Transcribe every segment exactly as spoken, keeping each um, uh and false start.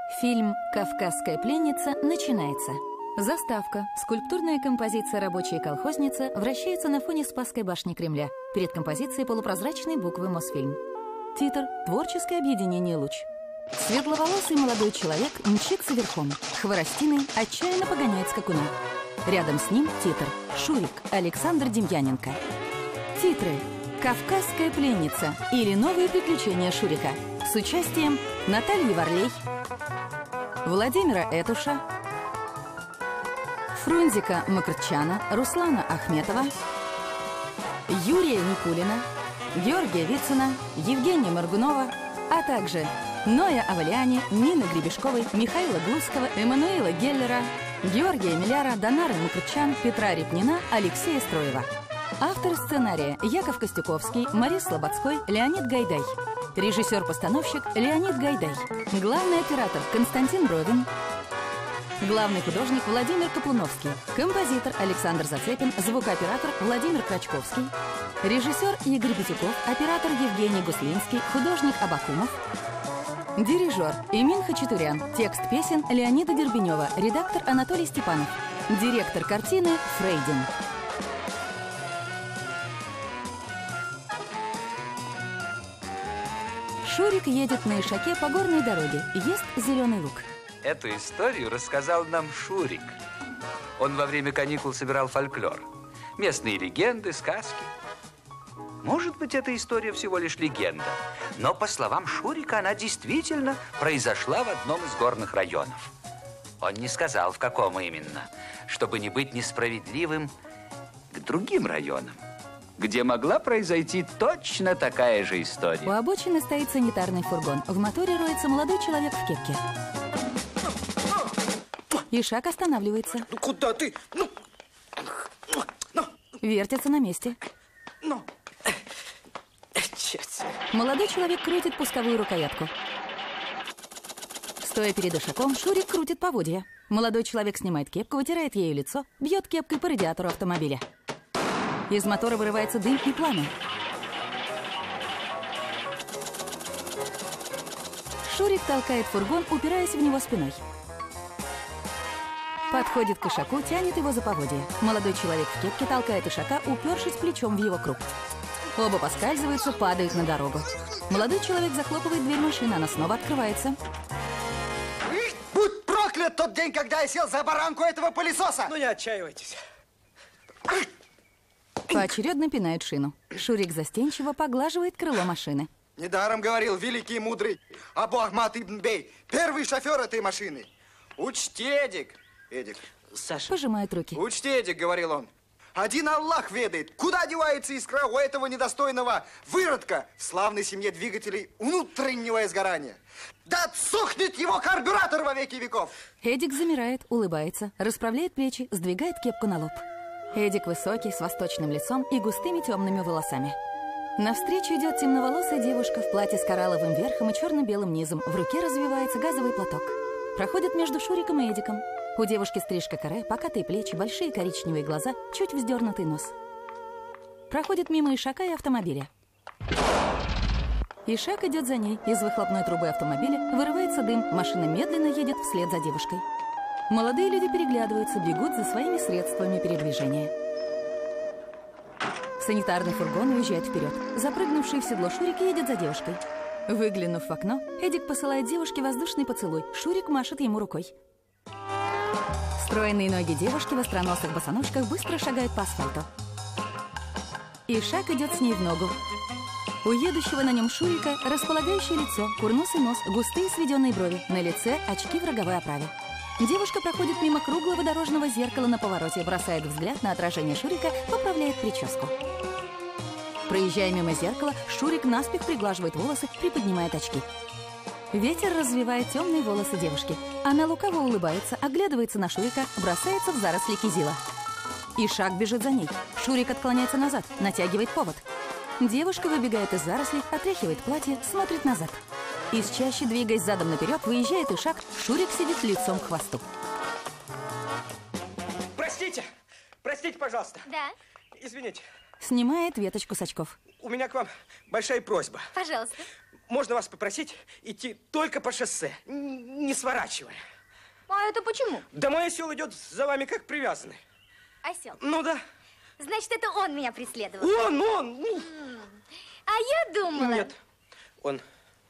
Фильм «Кавказская пленница» начинается. Заставка. Скульптурная композиция «Рабочая колхозница» вращается на фоне Спасской башни Кремля. Перед композицией полупрозрачной буквы «Мосфильм». Титр. Творческое объединение «Луч». Светловолосый молодой человек мчится верхом. Хворостиной отчаянно погоняет скакуна. Рядом с ним титр. Шурик. Александр Демьяненко. Титры. «Кавказская пленница» или «Новые приключения Шурика». С участием Натальи Варлей, Владимира Этуша, Фрунзика Макртчяна, Руслана Ахметова, Юрия Никулина, Георгия Вицина, Евгения Моргунова, а также Ноя Аваляни, Нины Гребешковой, Михаила Глузского, Эммануила Геллера, Георгия Миляра, Донары Макртчян, Петра Репнина, Алексея Строева. Автор сценария Яков Костюковский, Марис Слободской, Леонид Гайдай. Режиссер-постановщик Леонид Гайдай. Главный оператор Константин Бровин. Главный художник Владимир Каплуновский. Композитор Александр Зацепин. Звукооператор Владимир Крачковский. Режиссер Игорь Битюков. Оператор Евгений Гуслинский. Художник Абакумов. Дирижер Эмин Хачатурян. Текст песен Леонида Дербенева. Редактор Анатолий Степанов. Директор картины Фрейдин. Шурик едет на Ишаке по горной дороге, ест зеленый лук. Эту историю рассказал нам Шурик. Он во время каникул собирал фольклор. Местные легенды, сказки. Может быть, эта история всего лишь легенда, но, по словам Шурика, она действительно произошла в одном из горных районов. Он не сказал, в каком именно, чтобы не быть несправедливым к другим районам, где могла произойти точно такая же история. У обочины стоит санитарный фургон. В моторе роется молодой человек в кепке. Ишак останавливается. Ну куда ты? Ну, ну. Вертится на месте. Ну. Черт. Молодой человек крутит пусковую рукоятку. Стоя перед Ишаком, Шурик крутит поводья. Молодой человек снимает кепку, вытирает ею лицо, бьет кепкой по радиатору автомобиля. Из мотора вырывается дым и пламя. Шурик толкает фургон, упираясь в него спиной. Подходит к Ишаку, тянет его за поводья. Молодой человек в кепке толкает Ишака, упершись плечом в его круп. Оба поскальзываются, падают на дорогу. Молодой человек захлопывает дверь машины, она снова открывается. Будь проклят тот день, когда я сел за баранку этого пылесоса! Ну не отчаивайтесь. Поочередно пинает шину. Шурик застенчиво поглаживает крыло машины. Недаром говорил великий и мудрый Абу Ахмад ибн Бей, первый шофер этой машины. Учти, Эдик. Эдик. Саша. Пожимает руки. Учти, Эдик, говорил он. Один Аллах ведает, куда девается искра у этого недостойного выродка в славной семье двигателей внутреннего изгорания. Да отсохнет его карбюратор во веки веков. Эдик замирает, улыбается, расправляет плечи, сдвигает кепку на лоб. Эдик высокий, с восточным лицом и густыми темными волосами. Навстречу идет темноволосая девушка в платье с коралловым верхом и черно-белым низом. В руке развивается газовый платок. Проходит между Шуриком и Эдиком. У девушки стрижка каре, покатые плечи, большие коричневые глаза, чуть вздернутый нос. Проходит мимо Ишака и автомобиля. Ишак идет за ней. Из выхлопной трубы автомобиля вырывается дым. Машина медленно едет вслед за девушкой. Молодые люди переглядываются, бегут за своими средствами передвижения. Санитарный фургон уезжает вперед. Запрыгнувший в седло Шурик едет за девушкой. Выглянув в окно, Эдик посылает девушке воздушный поцелуй. Шурик машет ему рукой. Стройные ноги девушки в остроносых босоножках быстро шагают по асфальту. Ишак идет с ней в ногу. У едущего на нем Шурика располагающее лицо, курносый нос, густые сведенные брови, на лице очки в роговой оправе. Девушка проходит мимо круглого дорожного зеркала на повороте, бросает взгляд на отражение Шурика, поправляет прическу. Проезжая мимо зеркала, Шурик наспех приглаживает волосы, приподнимает очки. Ветер развивает темные волосы девушки. Она лукаво улыбается, оглядывается на Шурика, бросается в заросли кизила. Ишак бежит за ней. Шурик отклоняется назад, натягивает повод. Девушка выбегает из зарослей, отряхивает платье, смотрит назад. Из чащи, двигаясь задом наперед, выезжает Ишак. Шурик сидит лицом к хвосту. Простите, простите, пожалуйста. Да. Извините. Снимает веточку с очков. У меня к вам большая просьба. Пожалуйста. Можно вас попросить идти только по шоссе, не сворачивай. А это почему? Да мой осел идет за вами как привязанный. Осел? Ну да. Значит, это он меня преследовал. Он, он! Ну. А я думала... Нет, он.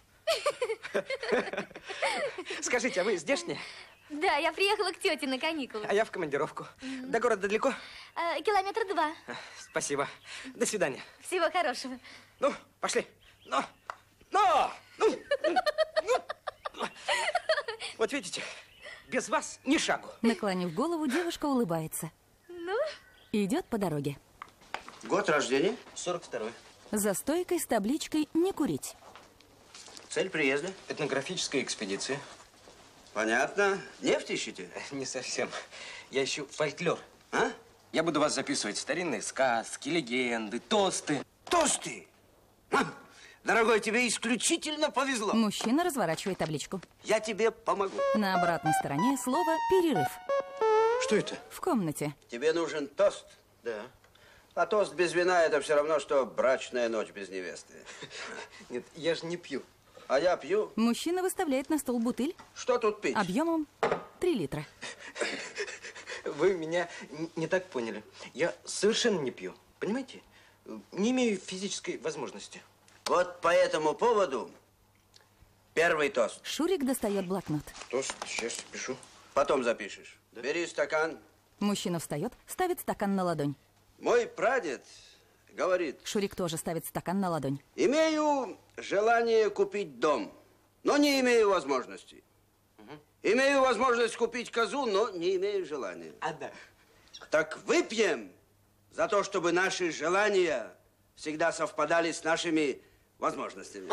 Скажите, а вы здешняя? Да, я приехала к тете на каникулы. А я в командировку. Mm-hmm. До города далеко? А, километр два. Спасибо. До свидания. Всего хорошего. Ну, пошли. Ну, ну, ну, ну. Вот видите, без вас ни шагу. Наклонив голову, девушка улыбается. Ну? И идет по дороге. Год рождения? сорок второй. За стойкой с табличкой «Не курить». Цель приезда? Этнографическая экспедиция. Понятно. Нефть ищете? Не совсем. Я ищу фольклор. А? Я буду вас записывать старинные сказки, легенды, тосты. Тосты! А, дорогой, тебе исключительно повезло. Мужчина разворачивает табличку. Я тебе помогу. На обратной стороне слово «перерыв». Что это? В комнате. Тебе нужен тост? Да. А тост без вина – это все равно, что брачная ночь без невесты. Нет, я же не пью. А я пью. Мужчина выставляет на стол бутыль. Что тут пить? Объемом три литра. Вы меня не так поняли. Я совершенно не пью. Понимаете? Не имею физической возможности. Вот по этому поводу первый тост. Шурик достает блокнот. Тост, сейчас пишу. Потом запишешь. Да. Бери стакан. Мужчина встает, ставит стакан на ладонь. Мой прадед говорит... Шурик тоже ставит стакан на ладонь. Имею желание купить дом, но не имею возможности. Угу. Имею возможность купить козу, но не имею желания. А да. Так выпьем за то, чтобы наши желания всегда совпадали с нашими возможностями.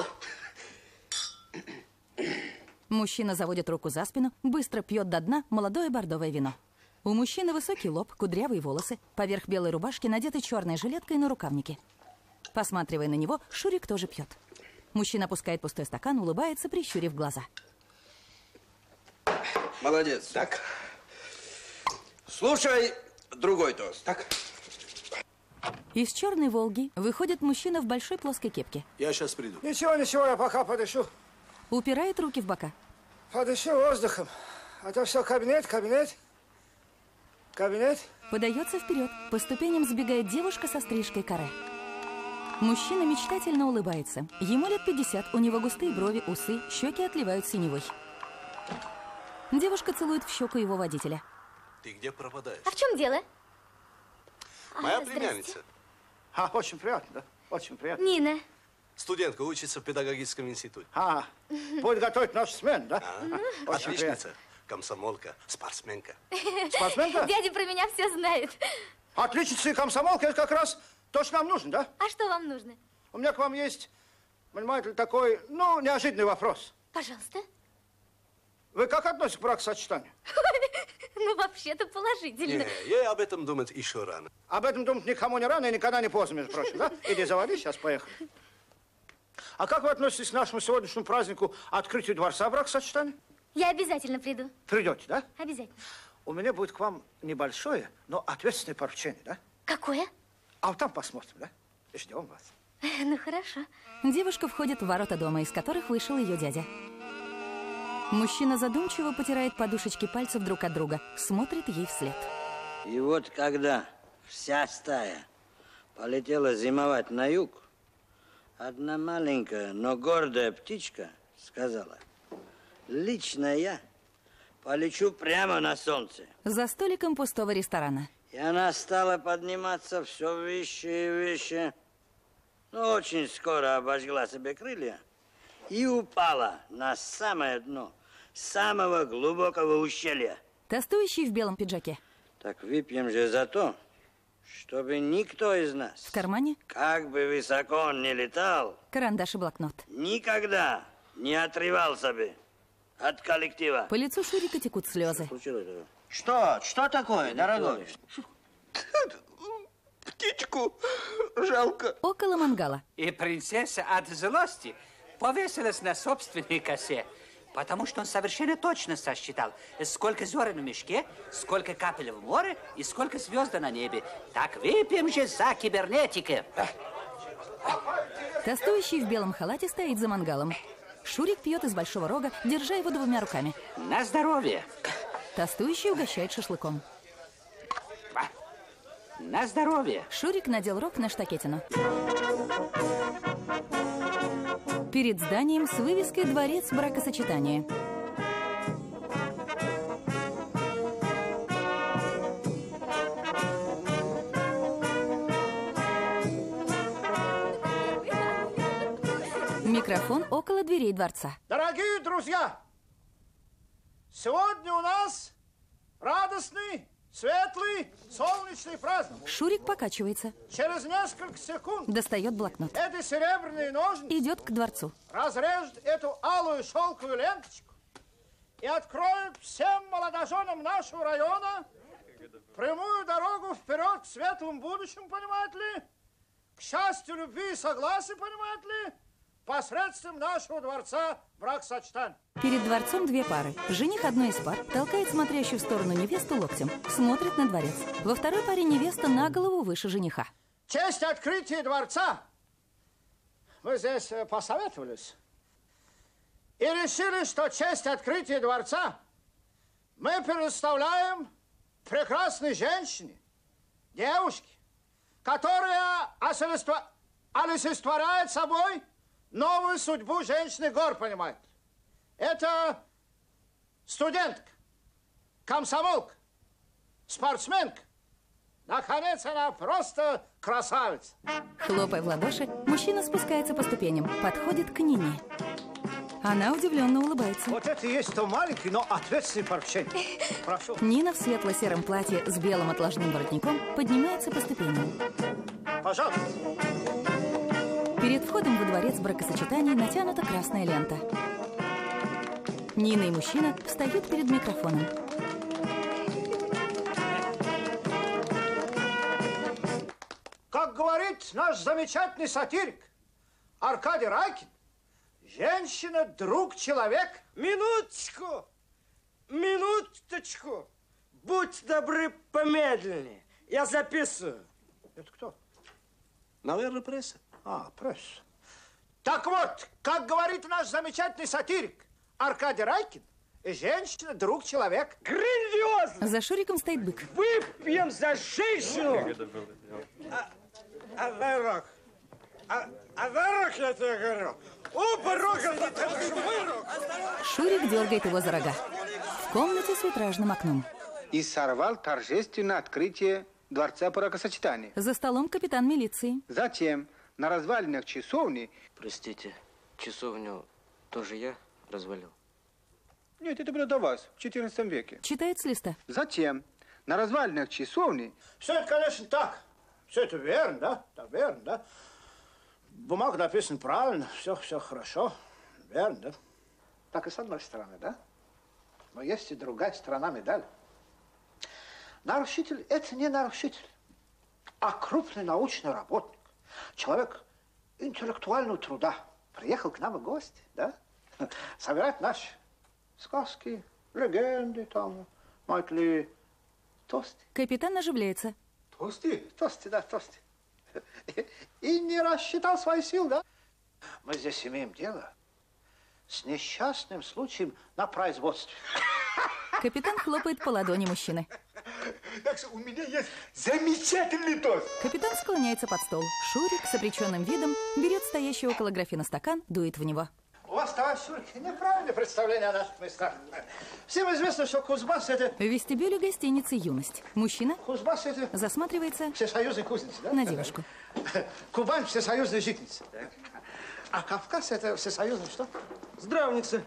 Мужчина заводит руку за спину, быстро пьет до дна молодое бордовое вино. У мужчины высокий лоб, кудрявые волосы, поверх белой рубашки надеты черной жилеткой на рукавнике. Посматривая на него, Шурик тоже пьет. Мужчина опускает пустой стакан, улыбается, прищурив глаза. Молодец. Так. Слушай другой тост. Так. Из черной «Волги» выходит мужчина в большой плоской кепке. Я сейчас приду. Ничего, ничего, я пока подышу. Упирает руки в бока. Подышу воздухом. А то все кабинет, кабинет. Кабинет. Подается вперед. По ступеням сбегает девушка со стрижкой каре. Мужчина мечтательно улыбается. Ему лет пятьдесят, у него густые брови, усы, щеки отливают синевой. Девушка целует в щеку его водителя. Ты где пропадаешь? А в чем дело? Моя а, племянница. А, очень приятно, да? Очень приятно. Нина. Студентка учится в педагогическом институте. А, будет готовить нашу смену, да? А, Очень отличница, приятно. комсомолка, спортсменка. Спортсменка? Дядя про меня все знает. Отличница и комсомолка, это как раз то, что нам нужно, да? А что вам нужно? У меня к вам есть, понимаете ли, такой, ну, неожиданный вопрос. Пожалуйста. Вы как относитесь к бракосочетанию? Ну, вообще-то положительно. Не, ей об этом думать еще рано. Об этом думать никому не рано и никогда не поздно, между прочим, да? Иди завали, сейчас поехали. А как вы относитесь к нашему сегодняшнему празднику открытию дворца бракосочетания? Я обязательно приду. Придете, да? Обязательно. У меня будет к вам небольшое, но ответственное поручение, да? Какое? А вот там посмотрим, да? Ждем вас. Ну, хорошо. Девушка входит в ворота дома, из которых вышел ее дядя. Мужчина задумчиво потирает подушечки пальцев друг от друга, смотрит ей вслед. И вот когда вся стая полетела зимовать на юг, одна маленькая, но гордая птичка сказала: лично я полечу прямо на солнце. За столиком пустого ресторана. И она стала подниматься все выше и выше. Но очень скоро обожгла себе крылья и упала на самое дно самого глубокого ущелья. Тостующий в белом пиджаке. Так выпьем же за то, чтобы никто из нас, В кармане как бы высоко он ни летал, карандаш и блокнот. никогда не отрывался бы от коллектива. По лицу Шурика текут слезы. Что? Что такое, дорогой? Птичку жалко. Около мангала. И принцесса от злости повесилась на собственной косе, потому что он совершенно точно сосчитал, сколько зерен в мешке, сколько капель в море и сколько звезд на небе. Так выпьем же за кибернетика. Тостующий в белом халате стоит за мангалом. Шурик пьет из большого рога, держа его двумя руками. На здоровье. Тостующий угощает шашлыком. На здоровье. Шурик надел рог на штакетину. Перед зданием с вывеской «Дворец бракосочетания». Микрофон около дверей дворца. Дорогие друзья, сегодня у нас радостный, светлый, солнечный праздник. Шурик покачивается. Через несколько секунд достает блокнот. Эти серебряные ножницы идет к дворцу. Разрежет эту алую шелковую ленточку и откроет всем молодоженам нашего района прямую дорогу вперед к светлому будущему, понимаете ли, к счастью, любви и согласию, понимаете ли, посредством нашего дворца бракосочетания. Перед дворцом две пары. Жених одной из пар толкает смотрящую в сторону невесту локтем, смотрит на дворец. Во второй паре невеста на голову выше жениха. В честь открытия дворца мы здесь посоветовались и решили, что честь открытия дворца мы предоставляем прекрасной женщине, девушке, которая олицетворяет собой новую судьбу женщины гор, понимаете. Это студентка, комсомолка, спортсменка. Наконец, она просто красавица. Хлопая в ладоши, мужчина спускается по ступеням, подходит к Нине. Она удивленно улыбается. Вот это и есть то маленький, но ответственный поручение. Прошу. Нина в светло-сером платье с белым отложным воротником поднимается по ступеням. Пожалуйста. Перед входом во дворец бракосочетания натянута красная лента. Нина и мужчина встают перед микрофоном. Как говорит наш замечательный сатирик Аркадий Райкин, женщина – друг человека. Минуточку, минуточку. Будь добры, помедленнее. Я записываю. Это кто? Наверное, пресса. А, пресса. Так вот, как говорит наш замечательный сатирик Аркадий Райкин, женщина – друг человека. Грандиозно! За Шуриком стоит бык. Выпьем за женщину! А, а дорог, а, а дорог, я тебе говорю. Оба рога, это же мой рог. Шурик дергает его за рога. В комнате с витражным окном. И сорвал торжественное открытие дворца бракосочетания. За столом капитан милиции. Затем на развалинах часовни... Простите, часовню тоже я развалил? Нет, это было до вас, в четырнадцатом веке. Читает с листа. Затем на развалинах часовни... Все это, конечно, так. Все это верно, да? Да, верно, да? Бумага написана правильно, все, все хорошо. Верно, да? Так и с одной стороны, да? Но есть и другая сторона медали. Нарушитель – это не нарушитель, а крупный научный работник. Человек интеллектуального труда. Приехал к нам в гости, да? Собирать наши сказки, легенды, там, мать ли, тосты. Капитан оживляется. Тосты? Тосты, да, тосты. И не рассчитал свои силы, да? Мы здесь имеем дело с несчастным случаем на производстве. Капитан хлопает по ладони мужчины. Так что у меня есть замечательный тост. Капитан склоняется под стол. Шурик с обреченным видом берет стоящий около графина стакан, дует в него. У вас, товарищ Шурик, неправильное представление о наших местах. Всем известно, что Кузбасс – это... В вестибюле гостиницы «Юность». Мужчина Кузбасс – это... засматривается всесоюзной кузница, да? на девушку. Кубань – всесоюзная житница. А Кавказ – это всесоюзный что? Здравница.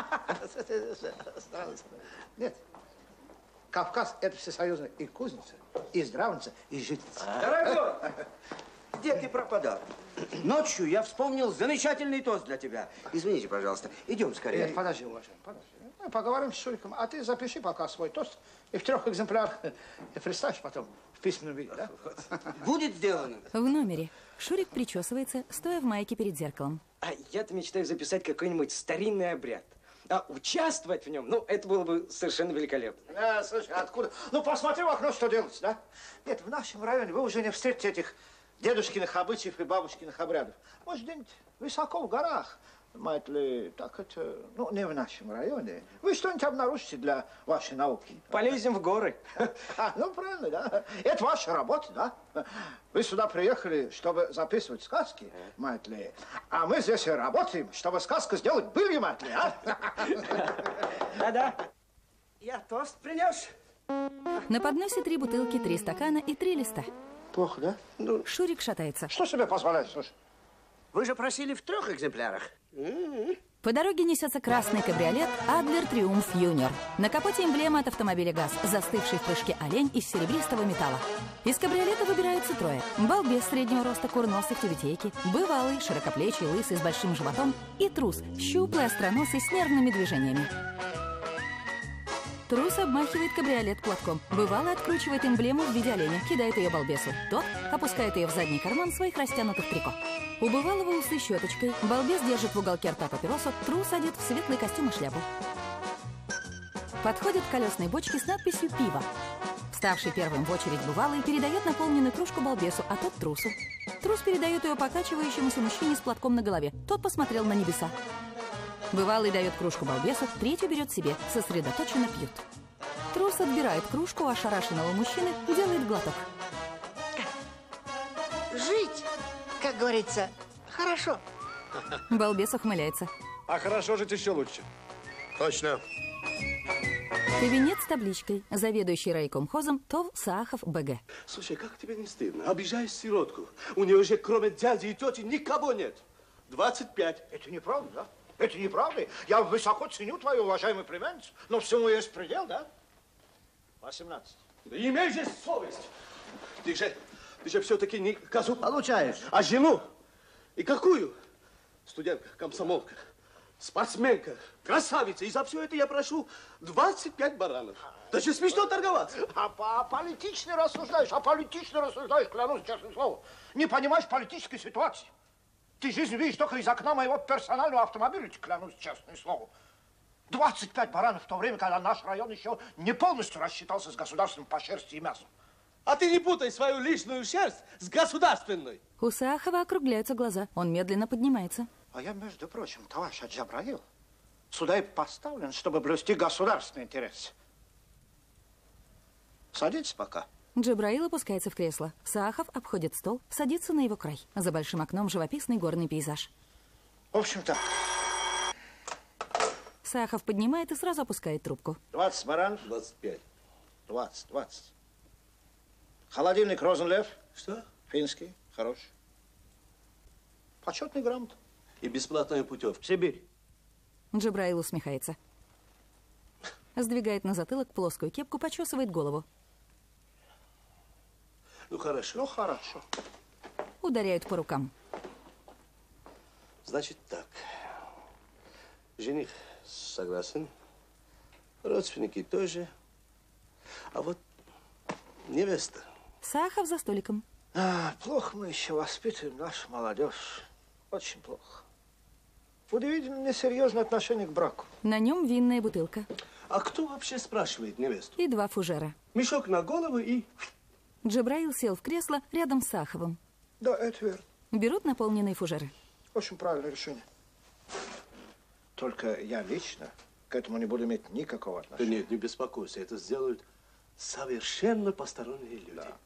Нет. Кавказ – это всесоюзная и кузница, и здравница, и житница. Дорогой, где ты пропадал? Ночью я вспомнил замечательный тост для тебя. Извините, пожалуйста. Идем скорее. Нет, подожди, уважаемый, подожди. Мы поговорим с Шуриком, а ты запиши пока свой тост и в трех экземплярах и представишь потом в письменном виде, да? Будет сделано. В номере. Шурик причесывается, стоя в майке перед зеркалом. А я-то мечтаю записать какой-нибудь старинный обряд. А участвовать в нем, ну, это было бы совершенно великолепно. Да, слушай, откуда? Ну, посмотри в окно, что делать, да? Нет, в нашем районе вы уже не встретите этих дедушкиных обычаев и бабушкиных обрядов. Может, где-нибудь высоко в горах, Мать ли, так это, ну, не в нашем районе. Вы что-нибудь обнаружите для вашей науки? Полезем в горы. А, ну, правильно, да. Это ваша работа, да. Вы сюда приехали, чтобы записывать сказки, мать ли. А мы здесь работаем, чтобы сказку сделать былью, мать ли, а? Да-да. Я тост принес. На подносе три бутылки, три стакана и три листа. Плохо, да? Ну, Шурик шатается. Что себе позволяешь, слушай? Вы же просили в трех экземплярах. По дороге несется красный кабриолет Адлер Триумф Юниор. На капоте эмблема от автомобиля ГАЗ, застывший в прыжке олень из серебристого металла. Из кабриолета выбираются трое. Балбес среднего роста, курносый в тюбетейке, бывалый, широкоплечий, лысый, с большим животом и трус, щуплый, остроносый, с нервными движениями. Трус обмахивает кабриолет платком. Бывалый откручивает эмблему в виде оленя, кидает ее балбесу. Тот опускает ее в задний карман своих растянутых трико. У бывалого усы щеточкой, балбес держит в уголке рта папиросу, трус одет в светлый костюм и шляпу. Подходят к колесной бочке с надписью «Пиво». Вставший первым в очередь бывалый передает наполненную кружку балбесу, а тот трусу. Трус передает ее покачивающемуся мужчине с платком на голове. Тот посмотрел на небеса. Бывалый дает кружку балбесу, третью берет себе, сосредоточенно пьют. Трус отбирает кружку у ошарашенного мужчины, делает глоток. Жить, как говорится, хорошо. Балбес ухмыляется. А хорошо жить еще лучше. Точно. Кабинет с табличкой. Заведующий райкомхозом ТОВ Саахов БГ. Слушай, как тебе не стыдно? Обижаешь сиротку. У нее же кроме дяди и тети никого нет. двадцать пять. Это неправда, да? Это неправда. Я высоко ценю твою уважаемую племянницу, но всему есть предел, да? восемнадцать. Да имей же совесть. Ты же, ты же все-таки не козу Получаешь. а жену. И какую? Студентка, комсомолка, спортсменка, красавица. И за все это я прошу двадцать пять баранов. Даже смешно торговаться. А, а политично рассуждаешь, а политично рассуждаешь, клянусь честным словом. Не понимаешь политической ситуации. Ты жизнь видишь только из окна моего персонального автомобиля, клянусь честным словом. двадцать пять баранов в то время, когда наш район еще не полностью рассчитался с государственным по шерсти и мясу. А ты не путай свою личную шерсть с государственной. У Саахова округляются глаза. Он медленно поднимается. А я, между прочим, товарищ Джабраил, сюда и поставлен, чтобы блюсти государственный интерес. Садитесь пока. Джабраил опускается в кресло. Саахов обходит стол, садится на его край. За большим окном живописный горный пейзаж. В общем-то... Саахов поднимает и сразу опускает трубку. двадцать баранов. двадцать пять. двадцать, двадцать. Холодильник Розенлев. Что? Финский, хороший. Почетный грамот. И бесплатная путевка. В Сибирь. Джабраил усмехается. Сдвигает на затылок плоскую кепку, почесывает голову. Ну, хорошо. Ну, хорошо. Ударяют по рукам. Значит так. Жених согласен. Родственники тоже. А вот невеста. Саахов за столиком. А, плохо мы еще воспитываем нашу молодежь. Очень плохо. Удивительно несерьезное отношение к браку. На нем винная бутылка. А кто вообще спрашивает невесту? И два фужера. Мешок на голову и... Джабраил сел в кресло рядом с Сааховым. Да, это верно. Берут наполненные фужеры. Очень правильное решение. Только я лично к этому не буду иметь никакого Да отношения. нет, не беспокойся. Это сделают совершенно посторонние люди. Да.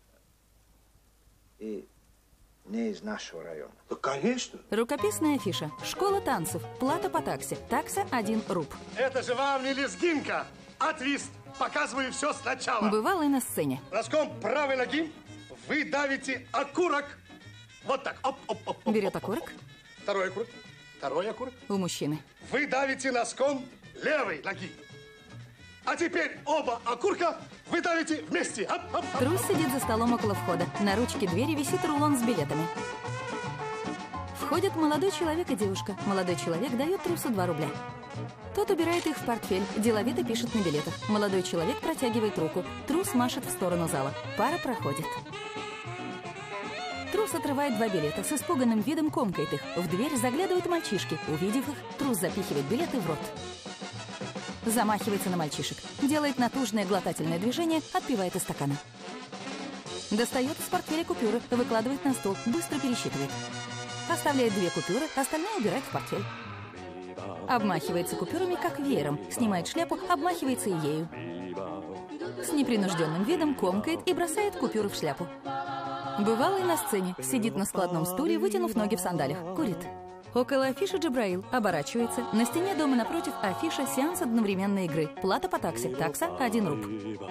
И не из нашего района. Да, конечно. Рукописная афиша. Школа танцев. Плата по таксе. Такса один руб. Это же вам не лезгинка, а твист. Показываю все сначала. Бывалый на сцене. Носком правой ноги вы давите окурок. Вот так. Оп, оп, оп, оп, Берет оп. окурок. Второй окурок. Второй окурок. У мужчины. Вы давите носком левой ноги. А теперь оба окурка вы давите вместе. Оп, оп, оп. Трус сидит за столом около входа. На ручке двери висит рулон с билетами. Входят молодой человек и девушка. Молодой человек дает Трусу два рубля. Тот убирает их в портфель, деловито пишет на билетах. Молодой человек протягивает руку. Трус машет в сторону зала. Пара проходит. Трус отрывает два билета, с испуганным видом комкает их. В дверь заглядывают мальчишки. Увидев их, Трус запихивает билеты в рот. Замахивается на мальчишек. Делает натужное глотательное движение, отпивает из стакана. Достает из портфеля купюры, выкладывает на стол, быстро пересчитывает. Оставляет две купюры, остальное убирает в портфель. Обмахивается купюрами, как веером. Снимает шляпу, обмахивается и ею. С непринужденным видом комкает и бросает купюры в шляпу. Бывалый на сцене. Сидит на складном стуле, вытянув ноги в сандалях. Курит. Около афиши Джабраил оборачивается. На стене дома напротив афиша «Сеанс одновременной игры». Плата по такси. Такса один руб.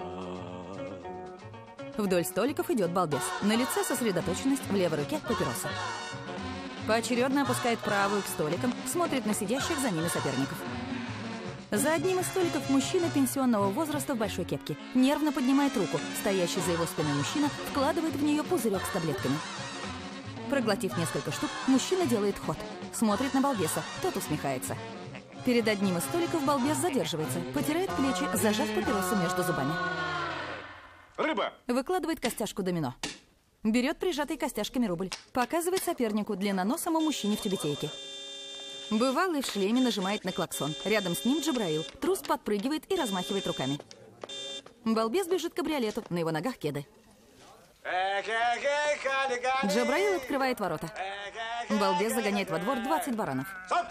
Вдоль столиков идет балбес. На лице сосредоточенность, в левой руке папироса. Поочередно опускает правую к столикам, смотрит на сидящих за ними соперников. За одним из столиков мужчина пенсионного возраста в большой кепке. Нервно поднимает руку. Стоящий за его спиной мужчина вкладывает в нее пузырек с таблетками. Проглотив несколько штук, мужчина делает ход. Смотрит на балбеса, тот усмехается. Перед одним из столиков балбес задерживается, потирает плечи, зажав папиросу между зубами. Рыба! Выкладывает костяшку домино. Берет прижатый костяшками рубль. Показывает сопернику длинноносому мужчине в тюбетейке. Бывалый в шлеме нажимает на клаксон. Рядом с ним Джабраил. Трус подпрыгивает и размахивает руками. Балбес бежит к кабриолету, на его ногах кеды. Джабраил открывает ворота. Балбес загоняет во двор двадцать баранов.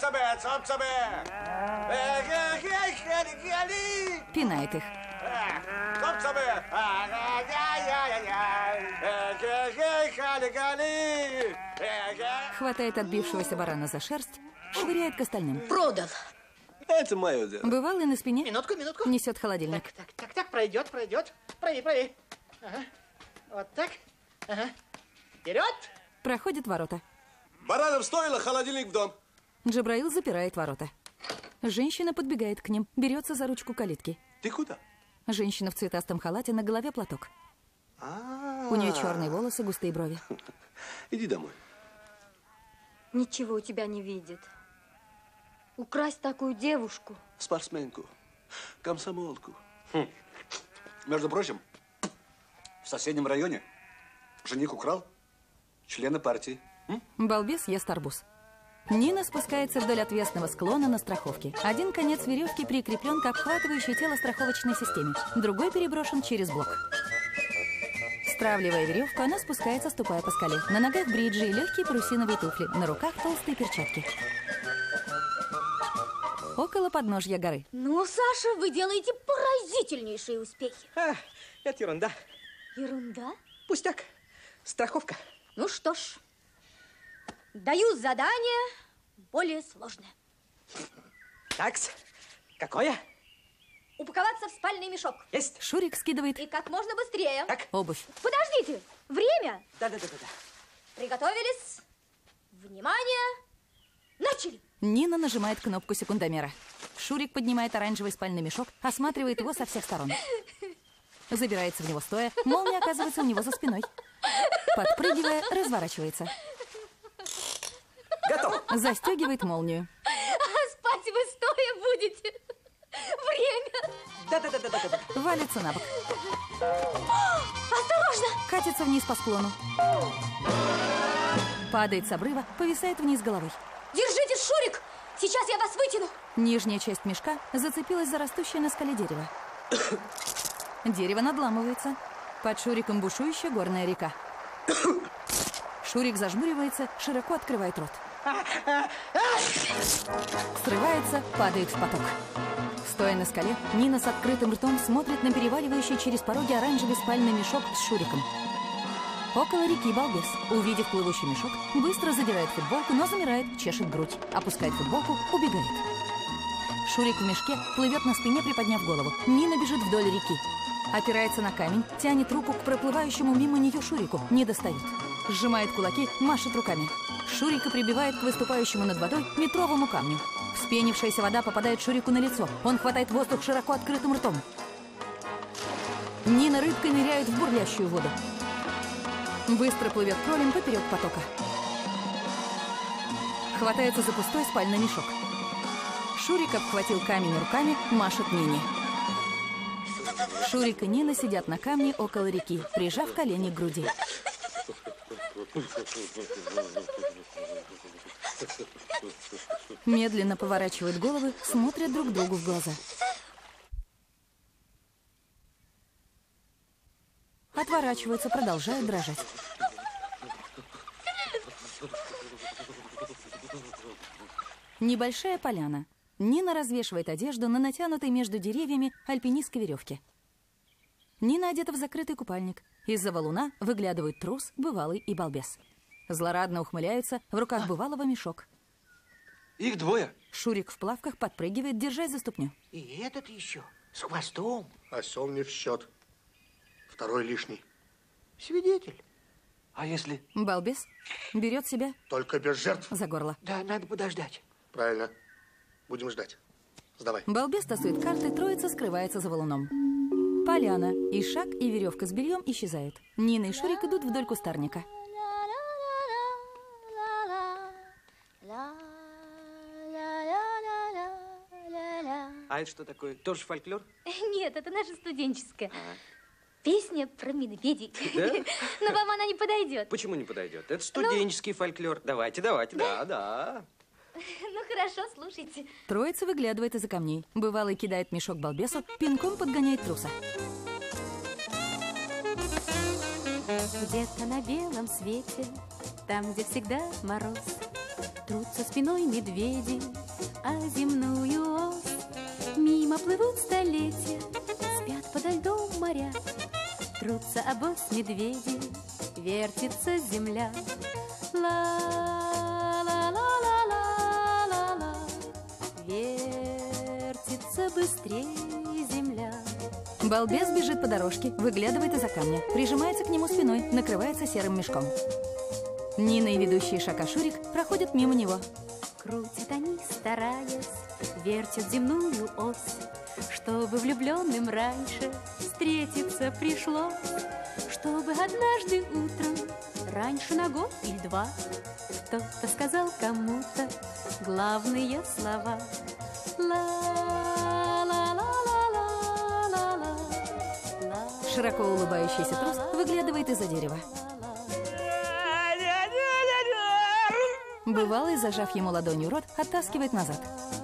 Пинает их. Хватает отбившегося барана за шерсть, швыряет к остальным. Продал. Это мое дело. Бывалый на спине. Минутку, минутку. Несет холодильник. Так, так, так, так, пройдет, пройдет. Прови, прови. Ага. Вот так. Ага. Вперед. Проходит ворота. Баранов стоило, холодильник в дом. Джабраил запирает ворота. Женщина подбегает к ним, берется за ручку калитки. Ты куда? Женщина в цветастом халате, на голове платок. У нее черные волосы, густые брови. Иди домой. Ничего у тебя не видит. Украсть такую девушку. Спортсменку, комсомолку. Хм. Между прочим, в соседнем районе жених украл члена партии. М? Балбес ест арбуз. Нина спускается вдоль отвесного склона на страховке. Один конец веревки прикреплен к обхватывающей тело страховочной системе, другой переброшен через блок. Стравливая веревку, она спускается, ступая по скале. На ногах бриджи и легкие парусиновые туфли, на руках толстые перчатки. Около подножья горы. Ну, Саша, вы делаете поразительнейшие успехи. А, это ерунда. Ерунда? Пустяк. Страховка. Ну что ж, даю задание более сложное. Такс. Какое? Упаковаться в спальный мешок. Есть. Шурик скидывает. И как можно быстрее. Так. Обувь. Подождите. Время. Да-да-да-да. Приготовились. Внимание. Начали. Нина нажимает кнопку секундомера. Шурик поднимает оранжевый спальный мешок, осматривает его со всех сторон. Забирается в него стоя, молния оказывается у него за спиной. Подпрыгивая, разворачивается. Готов. Застегивает молнию. А спать вы стоя будете. Время. Да-да-да-да-да. Валится на бок. Осторожно. Катится вниз по склону. Падает с обрыва, повисает вниз головой. Держитесь, Шурик. Сейчас я вас вытяну. Нижняя часть мешка зацепилась за растущее на скале дерево. Дерево надламывается. Под Шуриком бушующая горная река. Шурик зажмуривается, широко открывает рот. Срывается, падает в поток. Стоя на скале, Нина с открытым ртом смотрит на переваливающий через пороги оранжевый спальный мешок с Шуриком. Около реки балбес, увидев плывущий мешок, быстро задирает футболку, но замирает, чешет грудь, опускает футболку, убегает. Шурик в мешке плывет на спине, приподняв голову. Нина бежит вдоль реки. Опирается на камень, тянет руку к проплывающему мимо нее Шурику, не достает. Сжимает кулаки, машет руками. Шурика прибивает к выступающему над водой метровому камню. Вспенившаяся вода попадает Шурику на лицо. Он хватает воздух широко открытым ртом. Нина рыбкой ныряет в бурлящую воду. Быстро плывет кролем поперек потока. Хватается за пустой спальный мешок. Шурик обхватил камень руками, машет Нине. Шурик и Нина сидят на камне около реки, прижав колени к груди. Медленно поворачивают головы, смотрят друг другу в глаза. Отворачиваются, продолжают дрожать. Небольшая поляна. Нина развешивает одежду на натянутой между деревьями альпинистской веревке. Нина одета в закрытый купальник. Из-за валуна выглядывают трус, бывалый и балбес. Злорадно ухмыляются, в руках бывалого мешок. Их двое. Шурик в плавках подпрыгивает, держась за ступню. И этот еще с хвостом. Осел не в счет. Второй лишний. Свидетель. А если? Балбес берет себя Только без жертв. за горло. Да, надо подождать. Правильно. Будем ждать. Сдавай. Балбес тасует карты, троица скрывается за валуном. Поляна. И шаг, и веревка с бельем исчезают. Нина и Шурик идут вдоль кустарника. А это что такое? Тоже фольклор? Нет, это наша студенческая. Песня про медведей. Да? Но вам она не подойдет. Почему не подойдет? Это студенческий фольклор. Давайте, давайте, да, да. Ну хорошо, слушайте. Троица выглядывает из-за камней. Бывалый кидает мешок балбесу, пинком подгоняет труса. Где-то на белом свете, там, где всегда мороз, трутся спиной медведи о земную ось. Мимо плывут столетия, спят подо льдом моря, трутся обось медведи, вертится земля. Ла-ла-ла-ла-ла-ла, вертится быстрее земля. Балбес бежит по дорожке, выглядывает из-за камня, прижимается к нему спиной, накрывается серым мешком. Нина и ведущий Шака Шурик проходят мимо него. Крутят они, стараясь, вертят земную ось, чтобы влюбленным раньше встретиться пришлось, чтобы однажды утром, раньше на год или два, кто-то сказал кому-то главные слова. Ла-ла-ла-ла-ла-ла-ла. Широко улыбающийся трус выглядывает из-за дерева. Бывалый, зажав ему ладонью рот, оттаскивает назад.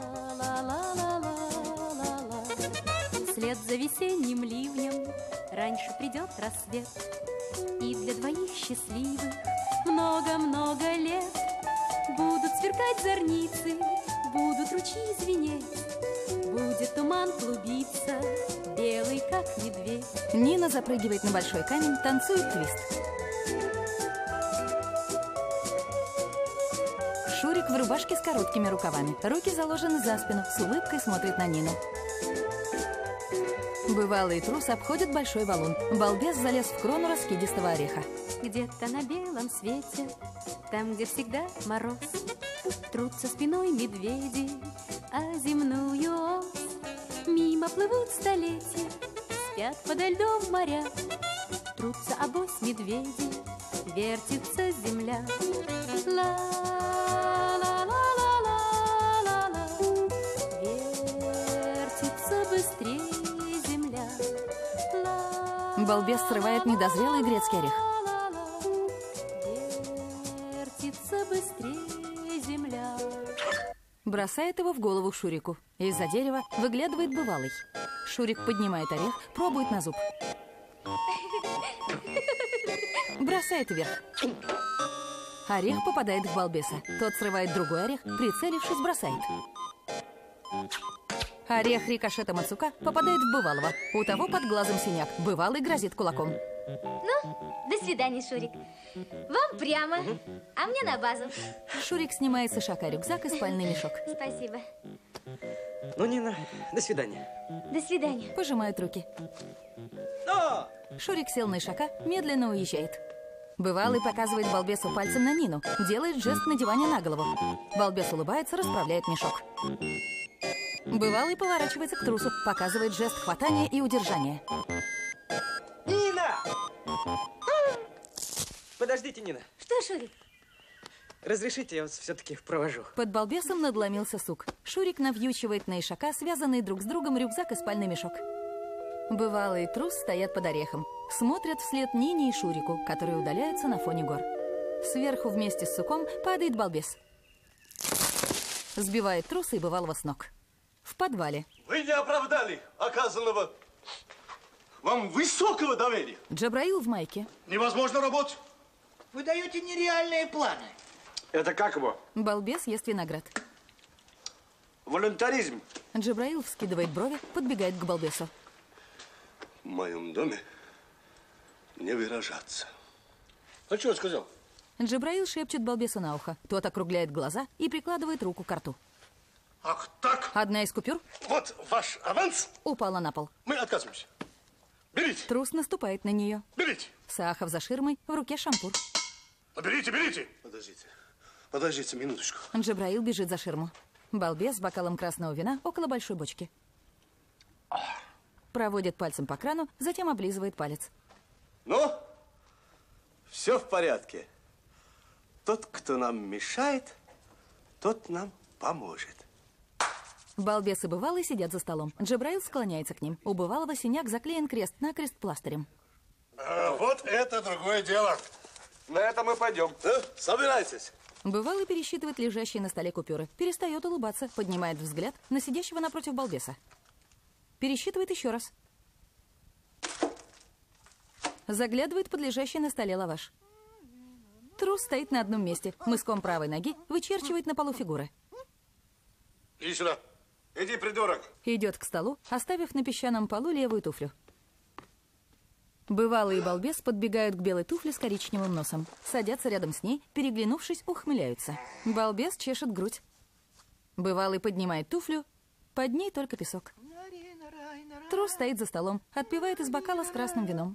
Вслед за весенним ливнем раньше придет рассвет, и для двоих счастливых много-много лет будут сверкать зорницы, будут ручьи звенеть, будет туман клубиться, белый как медведь. Нина запрыгивает на большой камень, танцует твист. Шурик в рубашке с короткими рукавами. Руки заложены за спину, с улыбкой смотрит на Нину. Бывалый трус обходит большой валун. Балбес залез в крону раскидистого ореха. Где-то на белом свете, там, где всегда мороз, трутся спиной медведи о земную ось. Мимо плывут столетия, спят подо льдом моря, трутся обось медведи, вертится земля. Ла-ла-ла-ла-ла-ла, вертится быстрее земля. Балбес срывает недозрелый грецкий орех. Вертится быстрее земля. Бросает его в голову Шурику. Из-за дерева выглядывает бывалый. Шурик поднимает орех, пробует на зуб. Бросает вверх. Орех попадает в балбеса. Тот срывает другой орех, прицелившись, бросает. Орех рикошетом от сука попадает в бывалого. У того под глазом синяк. Бывалый грозит кулаком. Ну, до свидания, Шурик. Вам прямо, а мне на базу. Шурик снимает с Ишака рюкзак и спальный мешок. Спасибо. Ну, Нина, до свидания. До свидания. Пожимают руки. Но! Шурик сел на Ишака, медленно уезжает. Бывалый показывает балбесу пальцем на Нину, делает жест надевания на голову. Балбес улыбается, расправляет мешок. Бывалый поворачивается к трусу, показывает жест хватания и удержания. Нина! Подождите, Нина. Что, Шурик? Разрешите, я вас все-таки провожу. Под балбесом надломился сук. Шурик навьючивает на Ишака связанный друг с другом рюкзак и спальный мешок. Бывалый и трус стоят под орехом. Смотрят вслед Нине и Шурику, которые удаляются на фоне гор. Сверху вместе с суком падает балбес. Сбивает труса и бывалого с ног. В подвале. Вы не оправдали оказанного вам высокого доверия. Джабраил в майке. Невозможно работать. Вы даете нереальные планы. Это как его? Балбес ест виноград. волонтаризм. Джабраил вскидывает брови, подбегает к балбесу. В моем доме не выражаться. А что я сказал? Джабраил шепчет балбесу на ухо. Тот округляет глаза и прикладывает руку к рту. Ах так? Одна из купюр. Вот ваш аванс. Упала на пол. Мы отказываемся. Берите. Трус наступает на нее. Берите. Саахов за ширмой, в руке шампур. Берите, берите. Подождите. Подождите минуточку. Джабраил бежит за ширму. Балбес с бокалом красного вина около большой бочки. Проводит пальцем по крану, затем облизывает палец. Ну, все в порядке. Тот, кто нам мешает, тот нам поможет. Балбес и Бывалый сидят за столом. Джабраил склоняется к ним. У Бывалого синяк заклеен крест-накрест пластырем. А, вот это другое дело. На это мы пойдем. А? Собирайтесь. Бывалый пересчитывает лежащие на столе купюры. Перестает улыбаться, поднимает взгляд на сидящего напротив балбеса. Пересчитывает еще раз. Заглядывает под лежащий на столе лаваш. Трус стоит на одном месте. Мыском правой ноги вычерчивает на полу фигуры. Иди сюда. Иди, придурок. Идет к столу, оставив на песчаном полу левую туфлю. Бывалый и балбес подбегают к белой туфле с коричневым носом. Садятся рядом с ней, переглянувшись, ухмыляются. Балбес чешет грудь. Бывалый поднимает туфлю, под ней только песок. Трус стоит за столом, отпивает из бокала с красным вином.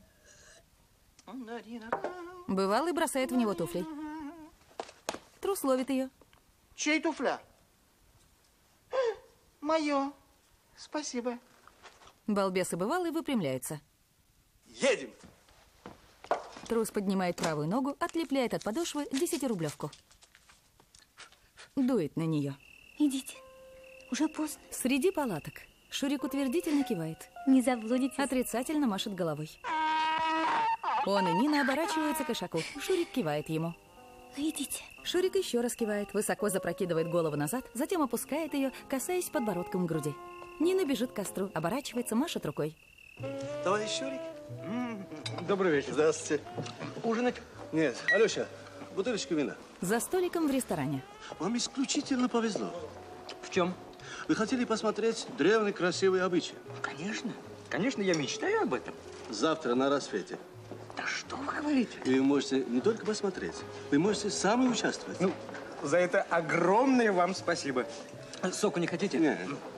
Бывалый бросает в него туфлей. Трус ловит ее. Чей туфля? Мое. Спасибо. Балбес и Бывалый выпрямляются. Едем. Трус поднимает правую ногу, отлепляет от подошвы десятирублевку. Дует на нее. Идите. Уже поздно. Среди палаток. Шурик утвердительно кивает. Не заблудитесь. Отрицательно машет головой. Он и Нина оборачиваются к Ишаку. Шурик кивает ему. Идите. Шурик еще раз кивает, высоко запрокидывает голову назад, затем опускает ее, касаясь подбородком груди. Нина бежит к костру, оборачивается, машет рукой. Товарищ Шурик. Добрый вечер. Здравствуйте. Ужинать? Нет, Алеша, бутылочку вина. За столиком в ресторане. Вам исключительно повезло. В чем? Вы хотели посмотреть древние красивые обычаи? Конечно. Конечно, я мечтаю об этом. Завтра на рассвете. Да что вы говорите? И вы можете не только посмотреть, вы можете сами участвовать. Ну, за это огромное вам спасибо. Соку не хотите? Нет.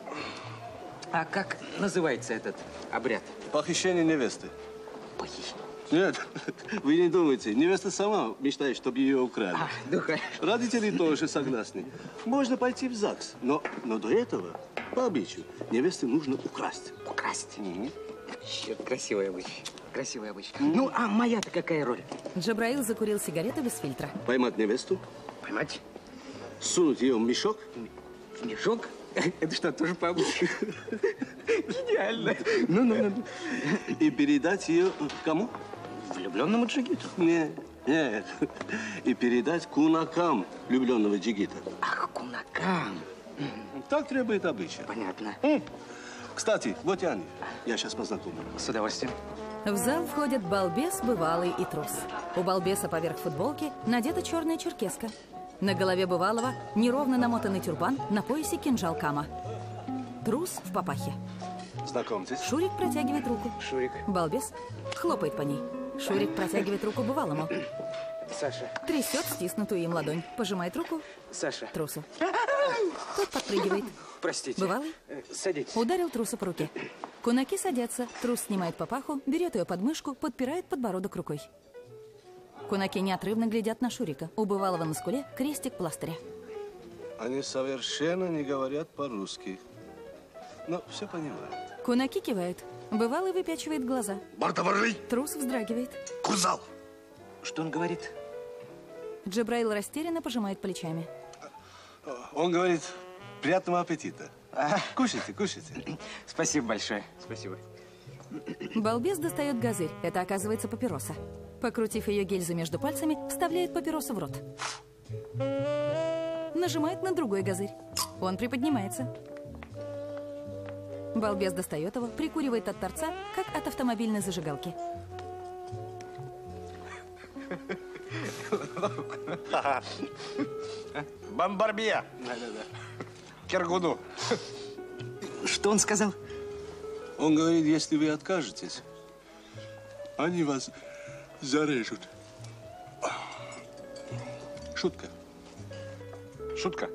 А как называется этот обряд? Похищение невесты. Похищение? Нет, вы не думайте. Невеста сама мечтает, чтобы ее украли. А, ну хорошо. Родители тоже согласны. Можно пойти в ЗАГС, но, но до этого, по обычаю, невесты нужно украсть. Украсть? Угу. Черт, красивая обычай. Красивая обычай. Mm. Ну, а моя-то какая роль? Джабраил закурил сигарету без фильтра. Поймать невесту. Поймать? Сунуть ее в мешок. В мешок? Это что, тоже по обычаю? Гениально. Ну, ну, ну. И передать ее кому? Влюбленному джигиту. Нет, нет. И передать кунакам влюбленного джигита. Ах, кунакам. Так требует обычай. Понятно. Кстати, вот и они. Я сейчас познакомлю. С удовольствием. В зал входят балбес, Бывалый и Трус. У балбеса поверх футболки надета черная черкеска. На голове Бывалого неровно намотанный тюрбан, на поясе кинжал кама. Трус в папахе. Знакомьтесь. Шурик протягивает руку. Шурик. Балбес хлопает по ней. Шурик протягивает руку Бывалому. Саша. Трясет стиснутую им ладонь. Пожимает руку. Саша. Трусу. Тот подпрыгивает. Простите. Бывалый? Садитесь. Ударил Трусу по руке. Кунаки садятся. Трус снимает папаху, берет ее под мышку, подпирает подбородок рукой. Кунаки неотрывно глядят на Шурика. У Бывалого на скуле крестик пластыря. Они совершенно не говорят по-русски. Но все понимают. Кунаки кивают. Бывалый выпячивает глаза. Бартоварный! Трус вздрагивает. Курзал! Что он говорит? Джабраил растерянно пожимает плечами. Он говорит, приятного аппетита. А? Кушайте, кушайте. Спасибо большое. Спасибо. Балбес достает газырь. Это, оказывается, папироса. Покрутив ее гильзу между пальцами, вставляет папиросу в рот. Нажимает на другой газырь. Он приподнимается. Балбес достает его, прикуривает от торца, как от автомобильной зажигалки. Бомбарбия. Кергуну. Что он сказал? Он говорит, если вы откажетесь, они вас зарежут. Шутка. Шутка.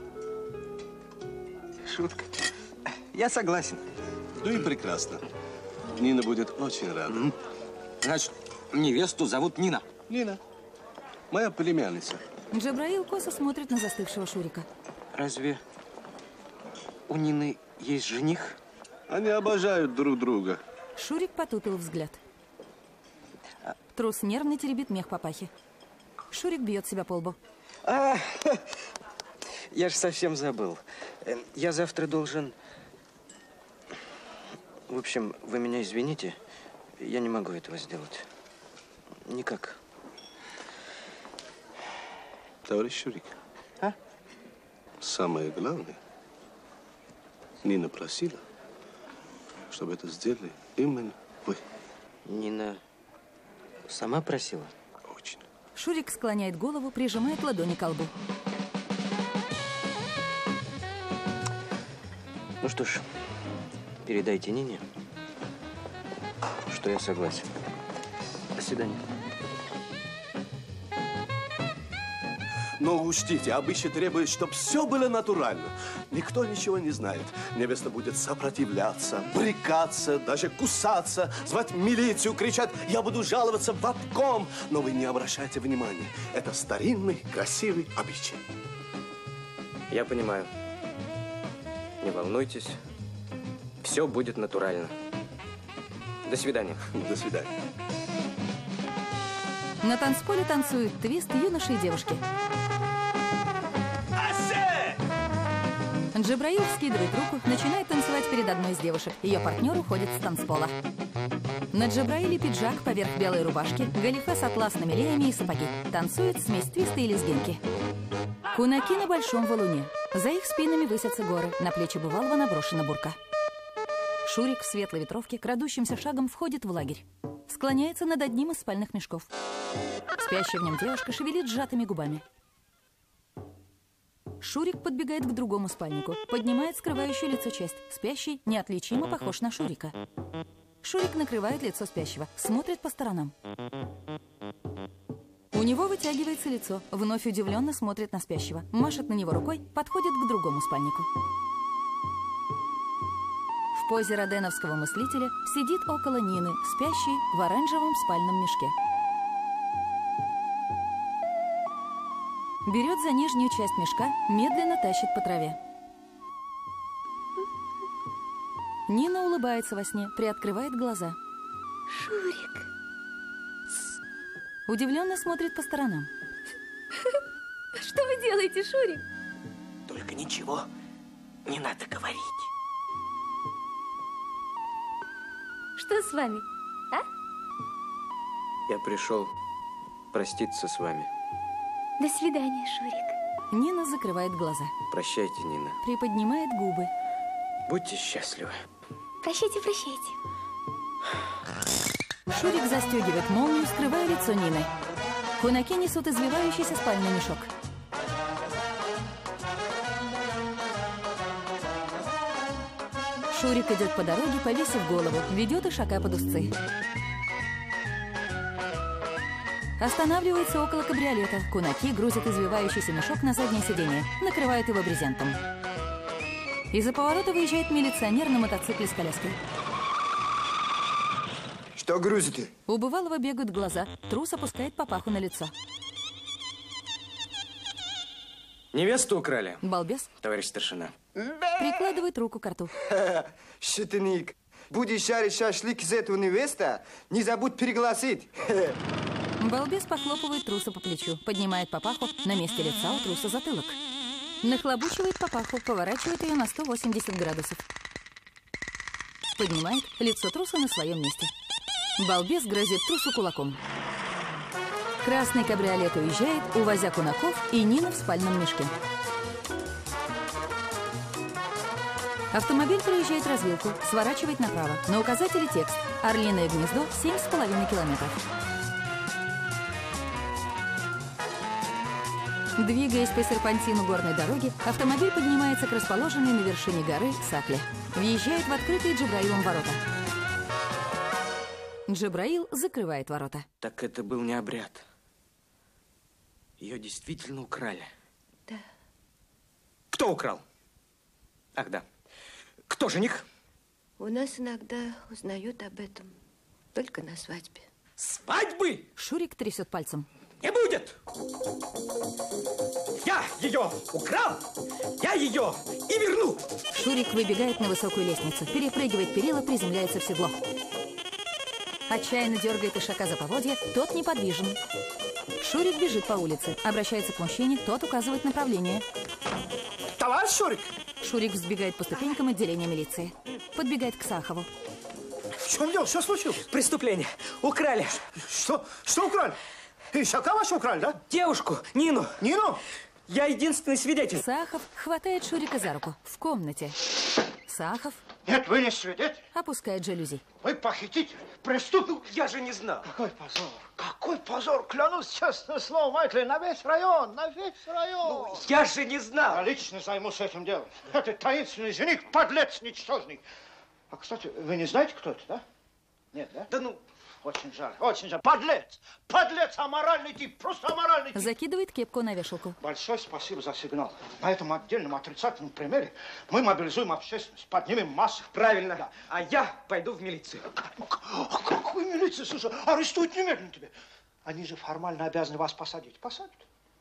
Шутка. Я согласен. Ну и прекрасно. Нина будет очень рада. Mm-hmm. Значит, невесту зовут Нина? Нина. Моя племянница. Джабраил косо смотрит на застывшего Шурика. Разве у Нины есть жених? Они обожают друг друга. Шурик потупил взгляд. Трус нервно теребит мех папахи. Шурик бьет себя по лбу. А, я же совсем забыл. Я завтра должен... В общем, вы меня извините, я не могу этого сделать. Никак. Товарищ Шурик, а? Самое главное, Нина просила, чтобы это сделали именно вы. Нина сама просила? Очень. Шурик склоняет голову, прижимает ладони к лбу. Ну что ж, передайте Нине, что я согласен. До свидания. Но учтите, обычай требует, чтобы все было натурально. Никто ничего не знает. Невеста будет сопротивляться, брыкаться, даже кусаться, звать милицию, кричать: я буду жаловаться в обком. Но вы не обращайте внимания. Это старинный, красивый обычай. Я понимаю. Не волнуйтесь. Все будет натурально. До свидания. До свидания. На танцполе танцуют твист юноши и девушки. Джабраил скидывает руку, начинает танцевать перед одной из девушек. Ее партнер уходит с танцпола. На Джабраиле пиджак поверх белой рубашки, галифе с атласными леями и сапоги. Танцует смесь твиста и лезгинки. Кунаки на большом валуне. За их спинами высятся горы. На плечи бывалого наброшена бурка. Шурик в светлой ветровке крадущимся шагом входит в лагерь. Склоняется над одним из спальных мешков. Спящая в нем девушка шевелит сжатыми губами. Шурик подбегает к другому спальнику, поднимает скрывающую лицо часть. Спящий неотличимо похож на Шурика. Шурик накрывает лицо спящего, смотрит по сторонам. У него вытягивается лицо, вновь удивленно смотрит на спящего, машет на него рукой, подходит к другому спальнику. В позе роденовского мыслителя сидит около Нины, спящий в оранжевом спальном мешке. Берет за нижнюю часть мешка, медленно тащит по траве. Нина улыбается во сне, приоткрывает глаза. Шурик. Удивленно смотрит по сторонам. Что вы делаете, Шурик? Только ничего не надо говорить. Что с вами, а? Я пришел проститься с вами. До свидания, Шурик. Нина закрывает глаза. Прощайте, Нина. Приподнимает губы. Будьте счастливы. Прощайте, прощайте. Шурик застегивает молнию, скрывая лицо Нины. Кунаки несут извивающийся спальный мешок. Шурик идет по дороге, повесив голову, ведет ишака под узцы. Останавливается около кабриолета. Кунаки грузят извивающийся мешок на заднее сиденье, накрывают его брезентом. Из-за поворота выезжает милиционер на мотоцикле с коляской. Что грузите? У бывалого бегают глаза. Трус опускает папаху на лицо. Невесту украли. Балбес. Товарищ старшина. Прикладывает руку к рту. Шутник. Будешь жарить шашлык из этого невеста, не забудь пригласить. Балбес похлопывает труса по плечу, поднимает папаху, на месте лица у труса затылок. Нахлобучивает папаху, поворачивает ее на сто восемьдесят градусов. Поднимает лицо труса на своем месте. Балбес грозит трусу кулаком. Красный кабриолет уезжает, увозя кунаков и Нину в спальном мешке. Автомобиль проезжает развилку, сворачивает направо. На указателе текст: «Орлиное гнездо, семь с половиной километров». Двигаясь по серпантину горной дороги, автомобиль поднимается к расположенной на вершине горы Сакле. Въезжает в открытые Джабраилом ворота. Джабраил закрывает ворота. Так это был не обряд. Ее действительно украли. Да. Кто украл? Ах, да. Кто жених? У нас иногда узнают об этом только на свадьбе. Свадьбы? Шурик трясет пальцем. Не будет! Я ее украл, я ее и верну! Шурик выбегает на высокую лестницу, перепрыгивает перила, приземляется в седло. Отчаянно дергает ишака за поводья, тот неподвижен. Шурик бежит по улице, обращается к мужчине, тот указывает направление. Товарищ Шурик! Шурик взбегает по ступенькам отделения милиции. Подбегает к Сахову. В чем дело? Что случилось? Преступление. Украли. Что? Что украли? Ишака вашу украли, да? Девушку, Нину. Нину? Я единственный свидетель. Сахов хватает Шурика за руку. В комнате. Сахов... Нет, вы не свидетель. Опускает жалюзи. Вы похититель, преступник. Я же не знал. Какой позор. Какой позор. Клянусь честное слово, Майкл, на весь район, на весь район. Ну, я же не знал. Я лично займусь этим делом. Это таинственный жених, подлец ничтожный. А, кстати, вы не знаете, кто это, да? Нет, да? Да ну... Очень жаль, очень жаль. Подлец! Подлец, аморальный тип, просто аморальный тип. Закидывает кепку на вешалку. Большое спасибо за сигнал. На этом отдельном отрицательном примере мы мобилизуем общественность, поднимем массы. Правильно. Да. А я пойду в милицию. А какую милицию? Слушай, арестуют немедленно тебя. Они же формально обязаны вас посадить. Посадят.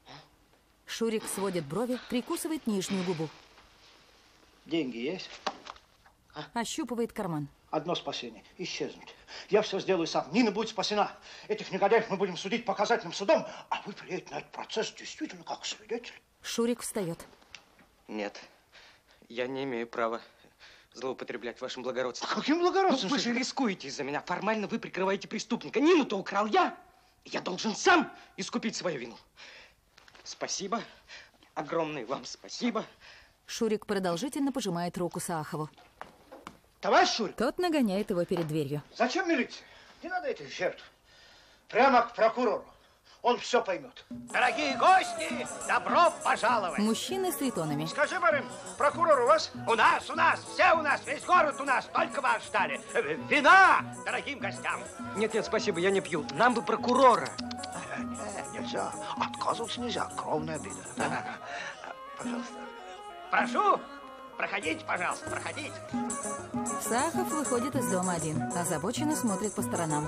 Шурик сводит брови, прикусывает нижнюю губу. Деньги есть? А? Ощупывает карман. Одно спасение – исчезнуть. Я все сделаю сам. Нина будет спасена. Этих негодяев мы будем судить показательным судом, а вы приедете на этот процесс действительно как свидетель. Шурик встает. Нет, я не имею права злоупотреблять вашим благородством. Каким благородством? Ну, вы же рискуете из-за меня. Формально вы прикрываете преступника. Нину-то украл я. Я должен сам искупить свою вину. Спасибо. Огромное вам спасибо. Шурик продолжительно пожимает руку Сахову. Товарищ Шурик! Тот нагоняет его перед дверью. Зачем милиция? Не надо этих жертв. Прямо к прокурору. Он все поймет. Дорогие гости, добро пожаловать. Мужчины с тритонами. Скажи, Марин, прокурор у вас? У нас, у нас, все у нас, весь город у нас. Только вас ждали. Вина дорогим гостям. Нет, нет, спасибо, я не пью. Нам бы прокурора. Нет, нельзя. Отказываться нельзя. Кровная обида. Пожалуйста. Прошу. Проходите, пожалуйста, проходите. Сахов выходит из дома один, озабоченно смотрит по сторонам.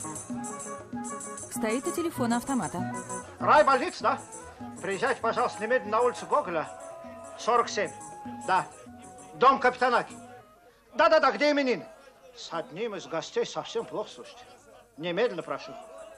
Стоит у телефона автомата. Райбольница, да? Приезжайте, пожалуйста, немедленно на улицу Гоголя, сорок семь. Да. Дом капитанаки. Да-да-да, где именины? С одним из гостей совсем плохо, слушайте. Немедленно прошу.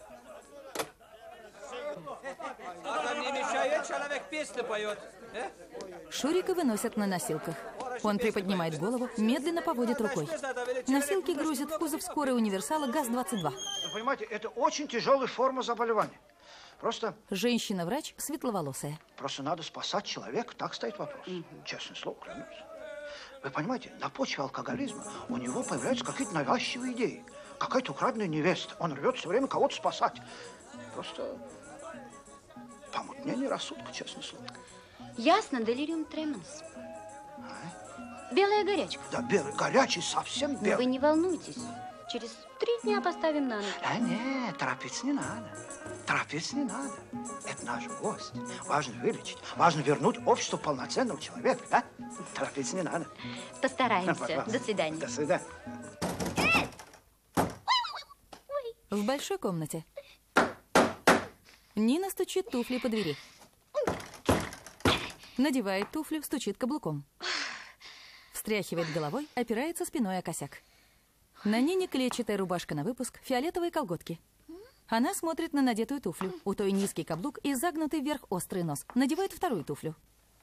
А мне мешает, человек песню поет. Шурика выносят на носилках. Он приподнимает голову, медленно поводит рукой. Носилки грузят в кузов скорой универсала ГАЗ двадцать два. Вы понимаете, это очень тяжелая форма заболевания. Просто... Женщина-врач светловолосая. Просто надо спасать человека, так стоит вопрос. Угу. Честное слово, клянусь. Вы понимаете, на почве алкоголизма у него появляются какие-то навязчивые идеи. Какая-то украденная невеста. Он рвет все время кого-то спасать. Просто помутнение рассудка, честное слово. Ясно, делириум тременс. А? Белая горячка. Да, белый, горячий, совсем белый. Но вы не волнуйтесь. Через три дня поставим на ноги. А нет, торопиться не надо. Торопиться не надо. Это наш гость. Важно вылечить. Важно вернуть обществу полноценного человека, да? Торопиться не надо. Постараемся. До свидания. До свидания. В большой комнате. Нина стучит туфлей по двери. Надевает туфлю, стучит каблуком. Встряхивает головой, опирается спиной о косяк. На Нине клетчатая рубашка на выпуск, фиолетовые колготки. Она смотрит на надетую туфлю. У той низкий каблук и загнутый вверх острый нос. Надевает вторую туфлю.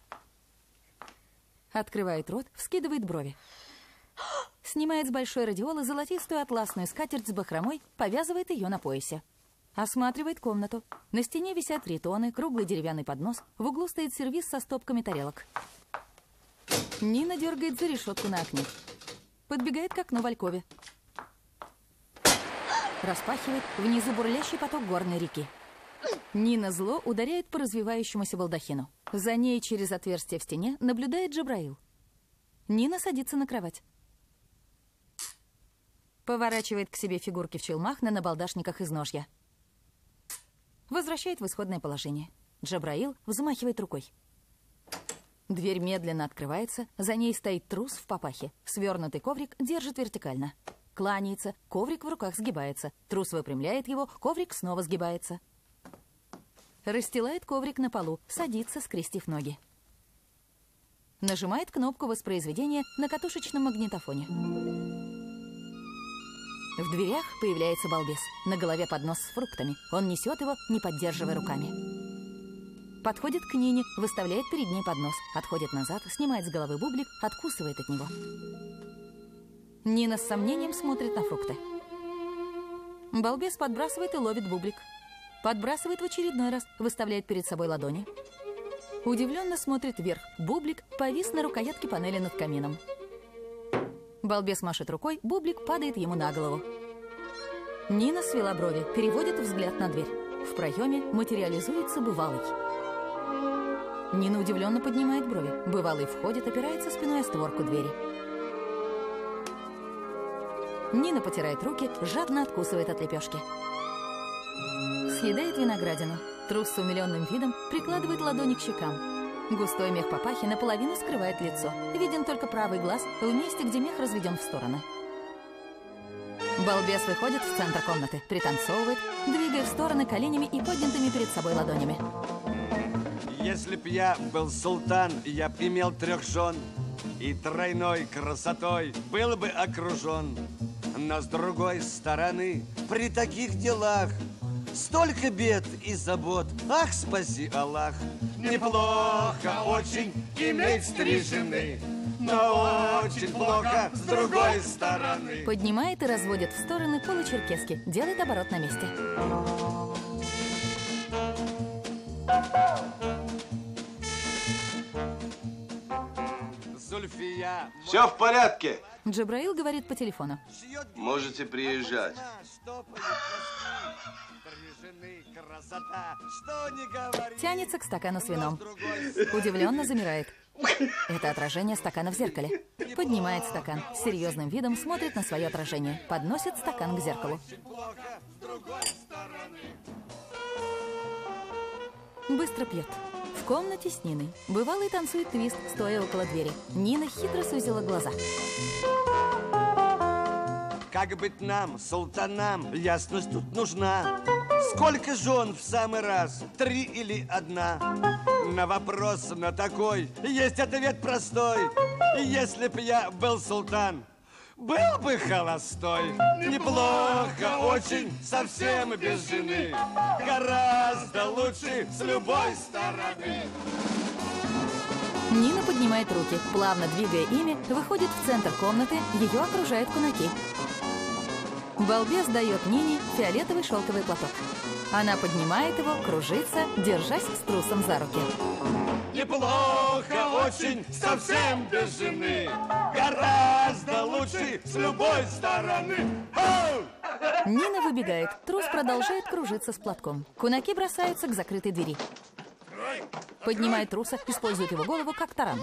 Открывает рот, вскидывает брови. Снимает с большой радиолы золотистую атласную скатерть с бахромой, повязывает ее на поясе. Осматривает комнату. На стене висят тритоны, круглый деревянный поднос. В углу стоит сервиз со стопками тарелок. Нина дергает за решетку на окне. Подбегает к окну в алькове. Распахивает, внизу бурлящий поток горной реки. Нина зло ударяет по развивающемуся балдахину. За ней через отверстие в стене наблюдает Джабраил. Нина садится на кровать. Поворачивает к себе фигурки в челмах на набалдашниках из ножья. Возвращает в исходное положение. Джабраил взмахивает рукой. Дверь медленно открывается, за ней стоит трус в папахе. Свернутый коврик держит вертикально. Кланяется, коврик в руках сгибается. Трус выпрямляет его, коврик снова сгибается. Расстилает коврик на полу, садится, скрестив ноги. Нажимает кнопку воспроизведения на катушечном магнитофоне. В дверях появляется балбес. На голове поднос с фруктами. Он несет его, не поддерживая руками. Подходит к Нине, выставляет перед ней поднос. Отходит назад, снимает с головы бублик, откусывает от него. Нина с сомнением смотрит на фрукты. Балбес подбрасывает и ловит бублик. Подбрасывает в очередной раз, выставляет перед собой ладони. Удивленно смотрит вверх. Бублик повис на рукоятке панели над камином. Балбес машет рукой, бублик падает ему на голову. Нина свела брови, переводит взгляд на дверь. В проеме материализуется бывалый. Нина удивленно поднимает брови. Бывалый входит, опирается спиной о створку двери. Нина потирает руки, жадно откусывает от лепешки. Съедает виноградину. Трус с умиленным видом прикладывает ладони к щекам. Густой мех папахи наполовину скрывает лицо. Виден только правый глаз в месте, где мех разведен в стороны. Балбес выходит в центр комнаты, пританцовывает, двигая в стороны коленями и поднятыми перед собой ладонями. Если б я был султан, я б имел трех жен, и тройной красотой был бы окружен. Но с другой стороны, при таких делах столько бед и забот, ах, спаси Аллах. Неплохо очень иметь три жены, но очень плохо с другой стороны. Поднимает и разводит в стороны получеркески, делает оборот на месте. Зульфия. Все в порядке. Джабраил говорит по телефону. Можете приезжать. Тянется к стакану с вином. Удивленно замирает. Это отражение стакана в зеркале. Поднимает стакан. С серьезным видом смотрит на свое отражение. Подносит стакан к зеркалу. Быстро пьет. В комнате с Ниной. Бывалый танцует твист, стоя около двери. Нина хитро сузила глаза. Как быть нам, султанам, ясность тут нужна. Сколько жен в самый раз, три или одна? На вопрос на такой есть ответ простой. Если б я был султан, был бы холостой. Неплохо очень, совсем без жены. Гораздо лучше с любой стороны. Нина поднимает руки, плавно двигая ими, выходит в центр комнаты, ее окружают кунаки. Балбес дает Нине фиолетовый шелковый платок. Она поднимает его, кружится, держась с трусом за руки. Неплохо очень, совсем без жены. Гораздо лучше с любой стороны. Оу! Нина выбегает, трус продолжает кружиться с платком. Кунаки бросаются к закрытой двери. Поднимает труса, использует его голову как таран.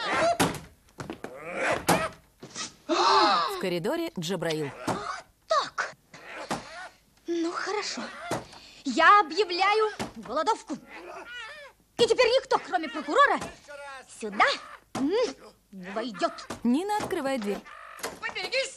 В коридоре Джабраил. Так. Ну, хорошо. Я объявляю голодовку. И теперь никто, кроме прокурора, сюда не войдет. Нина открывает дверь. Поберегись!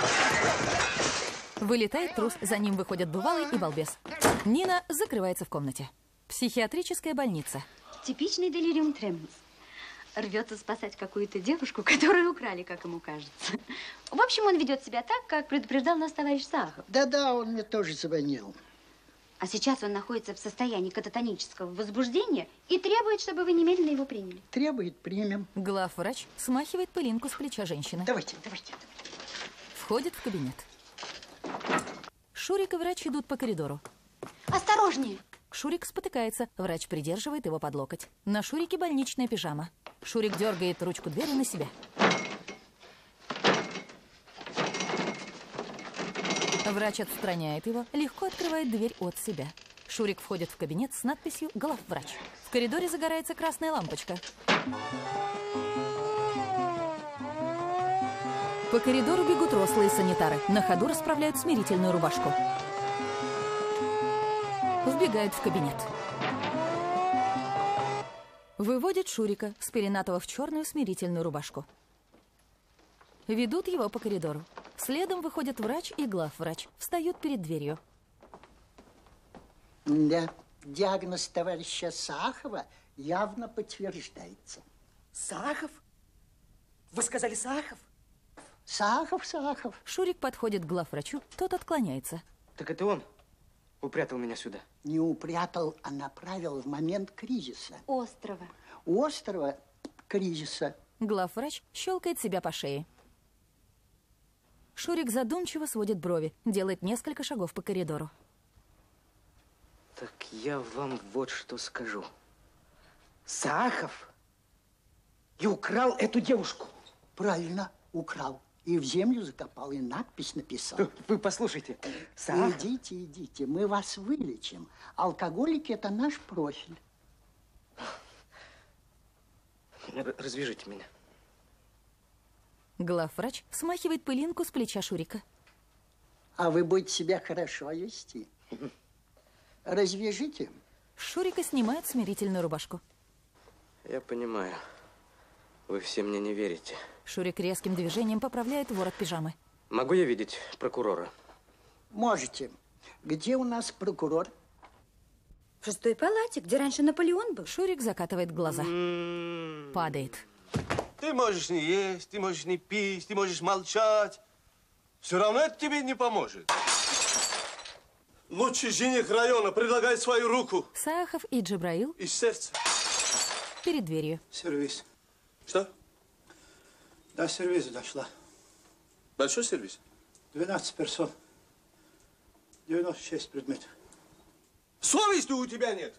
Вылетает трус, за ним выходят бывалый и балбес. Нина закрывается в комнате. Психиатрическая больница. Типичный делириум тремens. Рвется спасать какую-то девушку, которую украли, как ему кажется. В общем, он ведет себя так, как предупреждал нас товарищ Сахов. Да-да, он мне тоже звонил. А сейчас он находится в состоянии кататонического возбуждения и требует, чтобы вы немедленно его приняли. Требует, примем. Главврач смахивает пылинку с плеча женщины. Давайте, давайте, давайте. Входит в кабинет. Шурик и врач идут по коридору. Осторожнее! Шурик спотыкается, врач придерживает его под локоть. На Шурике больничная пижама. Шурик дергает ручку двери на себя. Врач отстраняет его, легко открывает дверь от себя. Шурик входит в кабинет с надписью «Главврач». В коридоре загорается красная лампочка. По коридору бегут рослые санитары. На ходу расправляют смирительную рубашку. Вбегают в кабинет. Выводят Шурика, спеленатого в черную смирительную рубашку. Ведут его по коридору. Следом выходят врач и главврач. Встают перед дверью. Да, диагноз товарища Сахова явно подтверждается. Сахов? Вы сказали Сахов? Сахов, Сахов. Шурик подходит к главврачу, тот отклоняется. Так это он упрятал меня сюда? Не упрятал, а направил в момент кризиса. Острова. Острова кризиса. Главврач щелкает себя по шее. Шурик задумчиво сводит брови, делает несколько шагов по коридору. Так я вам вот что скажу. Сахов и украл эту девушку. Правильно, украл. И в землю закопал, и надпись написал. Вы послушайте. Сахов... Идите, идите, мы вас вылечим. Алкоголики – это наш профиль. Развяжите меня. Главврач смахивает пылинку с плеча Шурика. А вы будете себя хорошо вести. Развяжите. Шурика снимает смирительную рубашку. Я понимаю. Вы все мне не верите. Шурик резким движением поправляет ворот пижамы. Могу я видеть прокурора? Можете. Где у нас прокурор? В шестой палате, где раньше Наполеон был. Шурик закатывает глаза. М-м-м. Падает. Ты можешь не есть, ты можешь не пить, ты можешь молчать. Все равно это тебе не поможет. Лучший жених района предлагает свою руку. Сахов и Джабраил. Из сердца. Перед дверью. Сервис. Что? До сервиса дошла. Большой сервис? двенадцать персон. девяносто шесть предметов. Совести у тебя нет.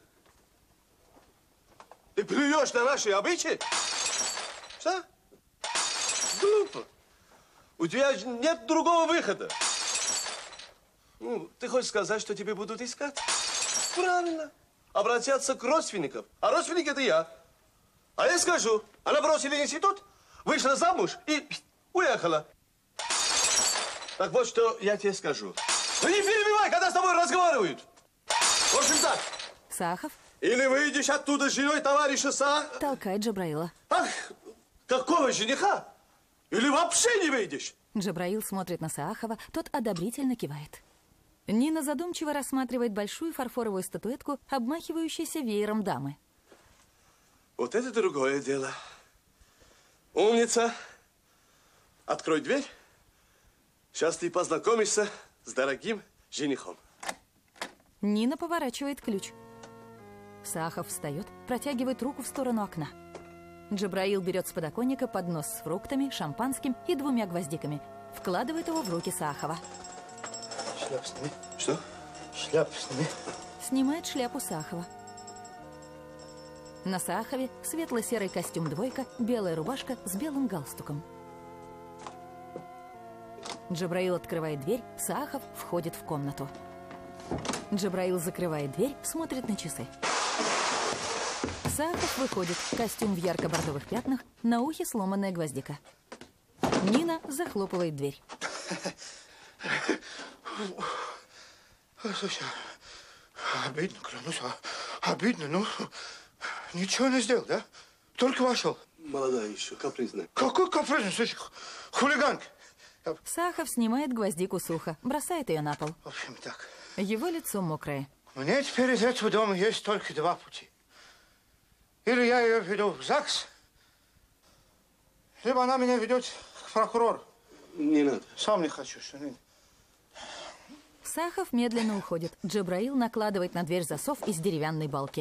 Ты плюешь на наши обычаи? Что? Глупо. У тебя нет другого выхода. Ну, ты хочешь сказать, что тебе будут искать? Правильно. Обратятся к родственникам. А родственники – это я. А я скажу, она бросила институт, вышла замуж и уехала. Так вот, что я тебе скажу. Ну не перебивай, когда с тобой разговаривают. В общем так. Сахов. Или выйдешь оттуда с женой товарища Са... Толкает Джабраила. Ах, какого жениха? Или вообще не выйдешь? Джабраил смотрит на Саахова, тот одобрительно кивает. Нина задумчиво рассматривает большую фарфоровую статуэтку, обмахивающуюся веером дамы. Вот это другое дело. Умница. Открой дверь. Сейчас ты познакомишься с дорогим женихом. Нина поворачивает ключ. Саахов встает, протягивает руку в сторону окна. Джабраил берет с подоконника поднос с фруктами, шампанским и двумя гвоздиками. Вкладывает его в руки Саахова. Шляпу сними. Что? Шляпу сними. Снимает шляпу Саахова. На Саахове светло-серый костюм двойка, белая рубашка с белым галстуком. Джабраил открывает дверь, Саахов входит в комнату. Джабраил закрывает дверь, смотрит на часы. Саахов выходит, костюм в ярко-бордовых пятнах, на ухе сломанная гвоздика. Нина захлопывает дверь. Слушай, обидно, клянусь, обидно, ну, ничего не сделал, да? Только вошел. Молодая еще, капризная. Какой капризный, слушай, хулиганка. Саахов снимает гвоздику с уха, бросает ее на пол. В общем, так. Его лицо мокрое. Мне теперь из этого дома есть только два пути. Или я ее веду в ЗАГС, либо она меня ведет к прокурору. Не надо. Сам не хочу, что не... Саахов медленно уходит. Джабраил накладывает на дверь засов из деревянной балки.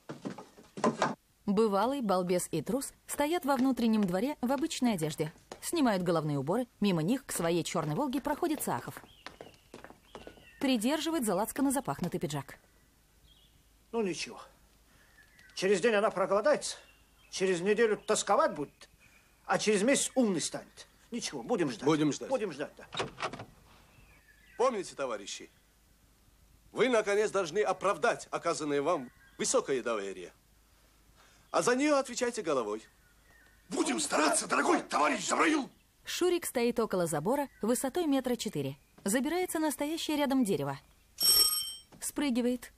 Бывалый, балбес и трус стоят во внутреннем дворе в обычной одежде. Снимают головные уборы. Мимо них к своей черной «Волге» проходит Саахов. Придерживает за лацканы запахнутый пиджак. Ну, ничего. Через день она проголодается, через неделю тосковать будет, а через месяц умный станет. Ничего, будем ждать. Будем ждать. Будем ждать, да. Помните, товарищи, Вы, наконец, должны оправдать оказанное вам высокое доверие. А за нее отвечайте головой. Будем стараться, дорогой товарищ Забраил. Шурик стоит около забора высотой метра четыре. Забирается на стоящее рядом дерево. Спрыгивает.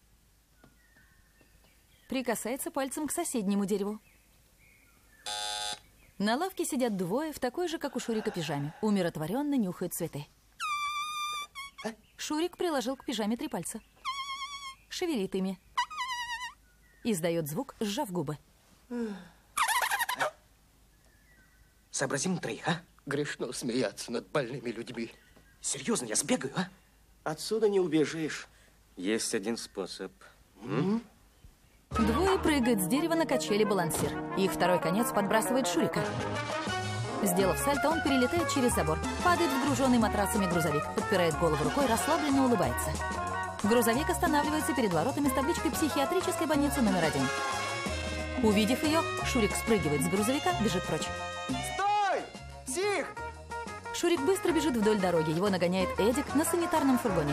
Прикасается пальцем к соседнему дереву. На лавке сидят двое в такой же, как у Шурика, пижаме. Умиротворенно нюхают цветы. Шурик приложил к пижаме три пальца. Шевелит ими. Издает звук, сжав губы. Сообразим на троих, а? Грешно смеяться над больными людьми. Серьезно, я сбегаю, а? Отсюда не убежишь. Есть один способ. М? Двое прыгают с дерева на качели балансир. Их второй конец подбрасывает Шурика. Сделав сальто, он перелетает через забор, падает в груженный матрасами грузовик, подпирает голову рукой, расслабленно улыбается. Грузовик останавливается перед воротами с табличкой психиатрической больницы номер один. Увидев ее, Шурик спрыгивает с грузовика, бежит прочь. Стой! Псих! Шурик быстро бежит вдоль дороги. Его нагоняет Эдик на санитарном фургоне.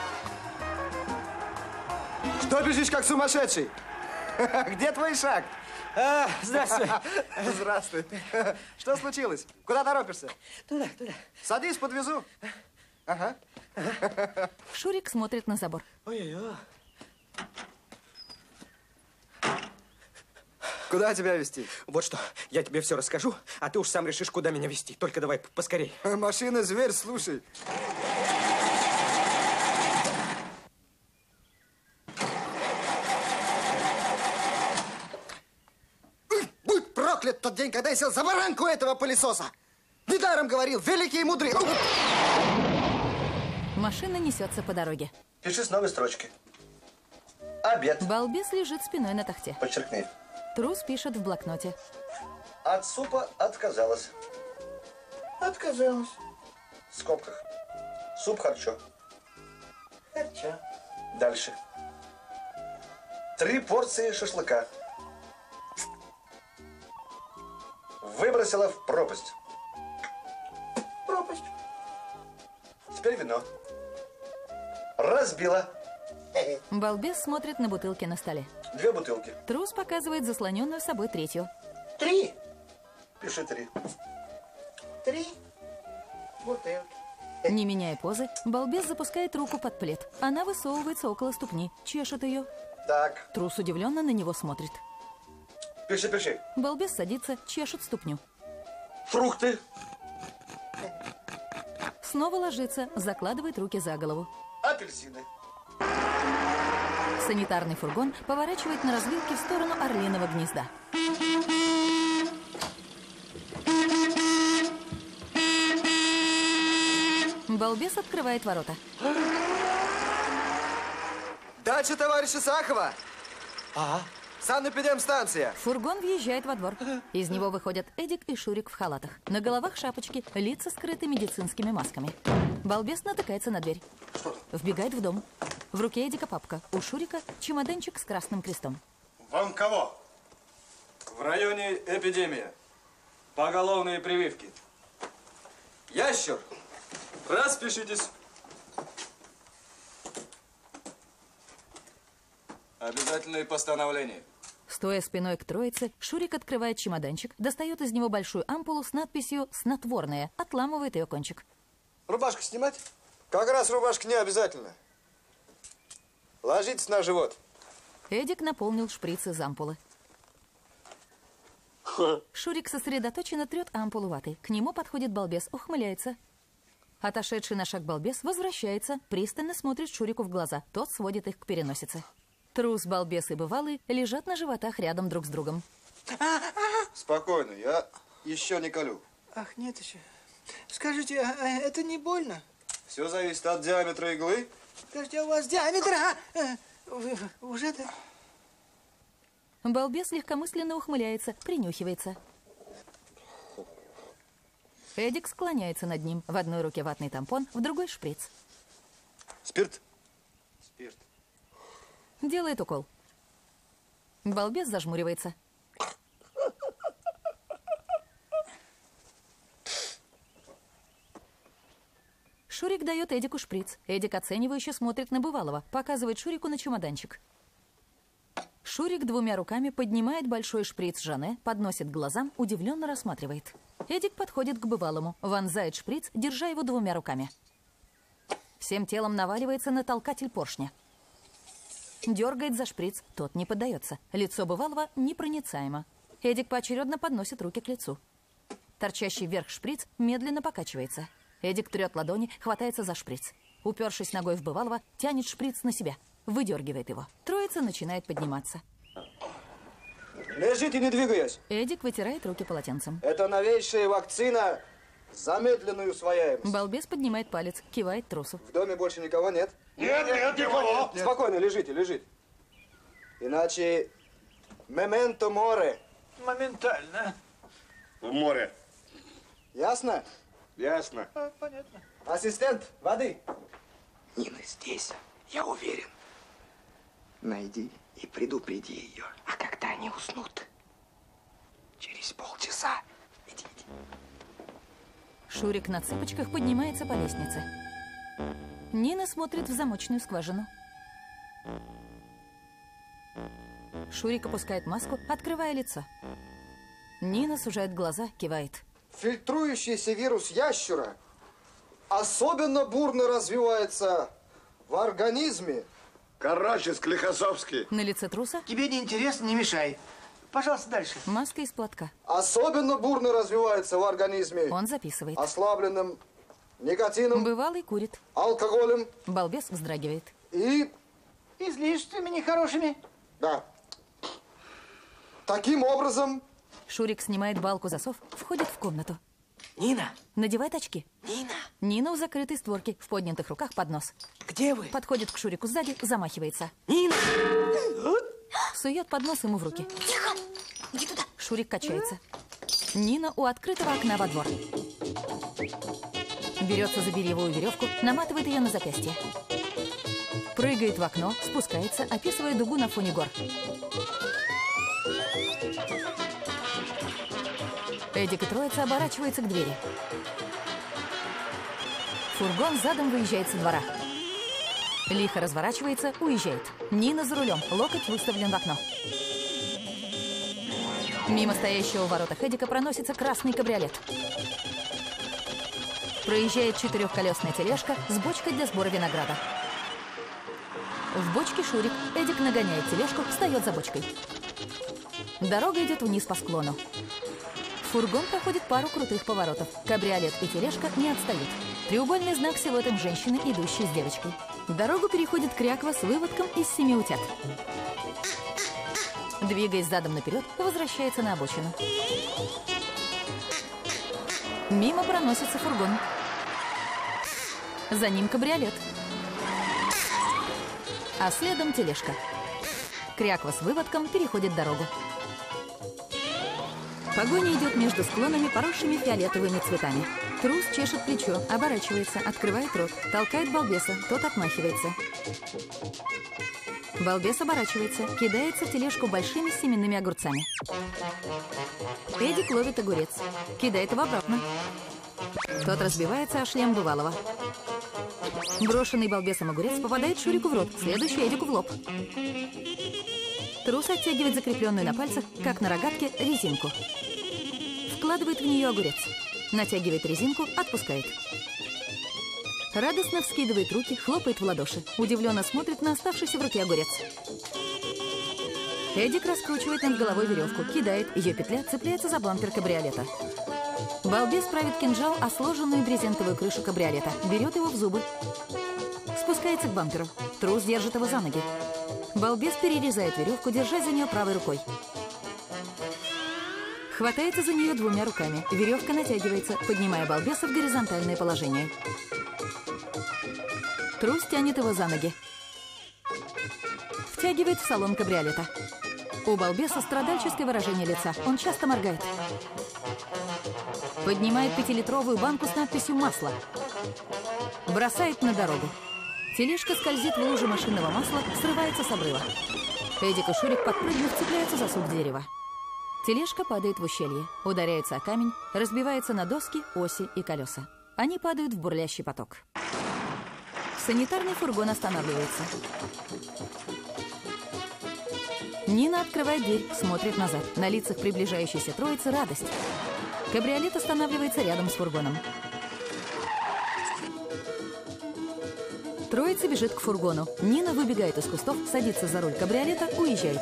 Что бежишь, как сумасшедший? Где твой шаг? А, здравствуй. Здравствуй. Что случилось? Куда торопишься? Туда, туда. Садись, подвезу. Ага. Шурик смотрит на забор. Ой-ой-ой. Куда тебя везти? Вот что, я тебе все расскажу, а ты уж сам решишь, куда меня везти. Только давай поскорей. Машина зверь, слушай. Будь проклят тот день, когда я сел за баранку этого пылесоса. Недаром говорил, великий и мудрый. Машина несется по дороге. Пиши с новой строчки. Обед. Балбес лежит спиной на тахте. Подчеркни. Трус пишет в блокноте. От супа отказалась. Отказалась. В скобках. Суп харчо. Харчо. Дальше. Три порции шашлыка. Выбросила в пропасть. Пропасть. Теперь вино. Разбила. Балбес смотрит на бутылки на столе. Две бутылки. Трус показывает заслоненную собой третью. Три. Пиши три. Три бутылки. Не меняя позы, Балбес запускает руку под плед. Она высовывается около ступни, чешет ее. Так. Трус удивленно на него смотрит. Пиши, пиши. Балбес садится, чешет ступню. Фрукты. Снова ложится, закладывает руки за голову. Апельсины. Санитарный фургон поворачивает на развилке в сторону Орлиного гнезда. Балбес открывает ворота. Дача товарища Сахова. А? Санэпидемстанция. Фургон въезжает во двор. Из него выходят Эдик и Шурик в халатах. На головах шапочки, лица скрыты медицинскими масками. Балбес натыкается на дверь. Вбегает в дом. В руке Эдика папка. У Шурика чемоданчик с красным крестом. Вам кого? В районе эпидемия. Поголовные прививки. Ящер, распишитесь. Обязательные постановления. Стоя спиной к троице, Шурик открывает чемоданчик, достает из него большую ампулу с надписью «Снотворное», отламывает ее кончик. Рубашку снимать? Как раз рубашка не обязательно. Ложитесь на живот. Эдик наполнил шприц из ампулы. Шурик сосредоточенно трет ампулу ватой. К нему подходит Балбес, ухмыляется. Отошедший на шаг Балбес возвращается, пристально смотрит Шурику в глаза. Тот сводит их к переносице. Трус, Балбес и Бывалый лежат на животах рядом друг с другом. Спокойно, я еще не колю. Ах, нет еще. Скажите, а это не больно? Все зависит от диаметра иглы. Подожди, а у вас диаметр, а? Вы уже да? Балбес легкомысленно ухмыляется, принюхивается. Эдик склоняется над ним. В одной руке ватный тампон, в другой шприц. Спирт? Спирт. Делает укол. Балбес зажмуривается. Шурик дает Эдику шприц. Эдик оценивающе смотрит на бывалого, показывает Шурику на чемоданчик. Шурик двумя руками поднимает большой шприц Жанне, подносит к глазам, удивленно рассматривает. Эдик подходит к бывалому, вонзает шприц, держа его двумя руками. Всем телом наваливается на толкатель поршня. Дергает за шприц, тот не поддается. Лицо бывалого непроницаемо. Эдик поочередно подносит руки к лицу. Торчащий вверх шприц медленно покачивается. Эдик трет ладони, хватается за шприц. Упершись ногой в бывалого, тянет шприц на себя. Выдергивает его. Троица начинает подниматься. Лежите, не двигаясь. Эдик вытирает руки полотенцем. Это новейшая вакцина, замедленную усвояемость. Балбес поднимает палец, кивает трусу. В доме больше никого нет? Нет, нет, никого. Спокойно, лежите, лежите. Иначе мементо море. Моментально. В море. Ясно? Ясно. А, понятно. Ассистент, воды. Нина здесь, я уверен. Найди и предупреди ее. А когда они уснут? Через полчаса. Иди, иди. Шурик на цыпочках поднимается по лестнице. Нина смотрит в замочную скважину. Шурик опускает маску, открывая лицо. Нина сужает глаза, кивает. Фильтрующийся вирус ящера особенно бурно развивается в организме. Короче, Склифосовский. На лице труса. Тебе не интересно, не мешай. Пожалуйста, дальше. Маска из платка. Особенно бурно развивается в организме. Он записывает. Ослабленным никотином. Бывалый курит. Алкоголем. Балбес вздрагивает. И... излишествами нехорошими. Да. Таким образом... Шурик снимает балку засов, входит в комнату. Нина! Надевает очки. Нина! Нина у закрытой створки, в поднятых руках поднос. Где вы? Подходит к Шурику сзади, замахивается. Нина! Сует поднос ему в руки. Тихо! Иди туда. Шурик качается. Нина у открытого окна во двор. Берется за бельевую веревку, наматывает ее на запястье. Прыгает в окно, спускается, описывая дугу на фоне гор. Эдик и троица оборачивается к двери. Фургон задом выезжает со двора. Лихо разворачивается, уезжает. Нина за рулем, локоть выставлен в окно. Мимо стоящего в воротах Эдика проносится красный кабриолет. Проезжает четырехколесная тележка с бочкой для сбора винограда. В бочке Шурик. Эдик нагоняет тележку, встает за бочкой. Дорога идет вниз по склону. Фургон проходит пару крутых поворотов. Кабриолет и тележка не отстают. Треугольный знак силуэтом женщины, идущей с девочкой. Дорогу переходит кряква с выводком из семи утят. Двигаясь задом наперед, возвращается на обочину. Мимо проносится фургон. За ним кабриолет. А следом тележка. Кряква с выводком переходит дорогу. Погоня идет между склонами, поросшими фиолетовыми цветами. Трус чешет плечо, оборачивается, открывает рот, толкает балбеса, тот отмахивается. Балбес оборачивается, кидается в тележку большими семенными огурцами. Эдик ловит огурец, кидает его обратно. Тот разбивается о шлем бывалого. Брошенный балбесом огурец попадает Шурику в рот, следующий Эдику в лоб. Трус оттягивает закрепленную на пальцах, как на рогатке, резинку. Вкладывает в нее огурец. Натягивает резинку, отпускает. Радостно вскидывает руки, хлопает в ладоши. Удивленно смотрит на оставшийся в руке огурец. Эдик раскручивает над головой веревку, кидает, ее петля цепляется за бампер кабриолета. Балбес правит кинжал о сложенную брезентовую крышу кабриолета, берет его в зубы. Спускается к бамперу. Трус держит его за ноги. Балбес перерезает веревку, держась за нее правой рукой. Хватается за нее двумя руками. Веревка натягивается, поднимая балбеса в горизонтальное положение. Трус тянет его за ноги. Втягивает в салон кабриолета. У балбеса страдальческое выражение лица. Он часто моргает. Поднимает пятилитровую банку с надписью «Масло». Бросает на дорогу. Тележка скользит в лужу машинного масла, срывается с обрыва. Эдик и Шурик, подпрыгнув, цепляются за сук дерева. Тележка падает в ущелье, ударяется о камень, разбивается на доски, оси и колеса. Они падают в бурлящий поток. Санитарный фургон останавливается. Нина открывает дверь, смотрит назад. На лицах приближающейся троицы радость. Кабриолет останавливается рядом с фургоном. Троица бежит к фургону. Нина выбегает из кустов, садится за руль кабриолета, уезжает.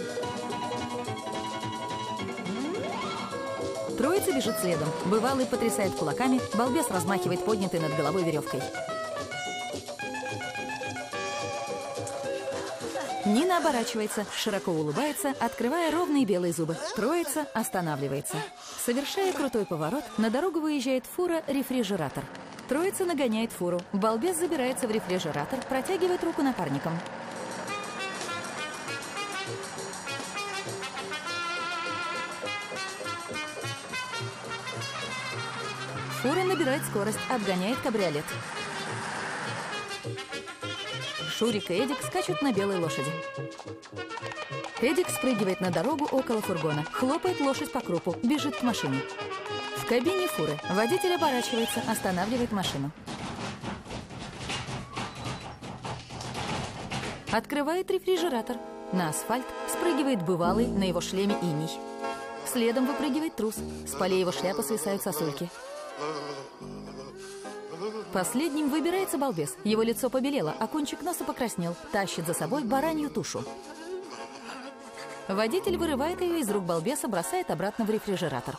Троица бежит следом. Бывалый потрясает кулаками, балбес размахивает поднятой над головой веревкой. Нина оборачивается, широко улыбается, открывая ровные белые зубы. Троица останавливается. Совершая крутой поворот, на дорогу выезжает фура-рефрижератор. Троица нагоняет фуру. Балбес забирается в рефрижератор, протягивает руку напарникам. Фура набирает скорость, обгоняет кабриолет. Шурик и Эдик скачут на белой лошади. Эдик спрыгивает на дорогу около фургона, хлопает лошадь по крупу, бежит к машине. В кабине фуры водитель оборачивается, останавливает машину. Открывает рефрижератор. На асфальт спрыгивает бывалый, на его шлеме иней. Следом выпрыгивает трус. С полей его шляпы свисают сосульки. Последним выбирается балбес. Его лицо побелело, а кончик носа покраснел. Тащит за собой баранью тушу. Водитель вырывает ее из рук балбеса, бросает обратно в рефрижератор.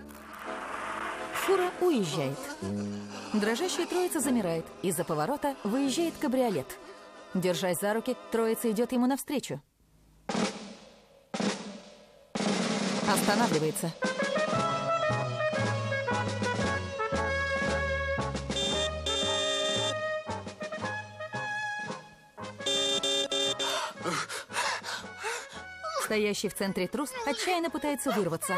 Фура уезжает. Дрожащая троица замирает. Из-за поворота выезжает кабриолет. Держась за руки, троица идет ему навстречу. Останавливается. Стоящий в центре трус отчаянно пытается вырваться.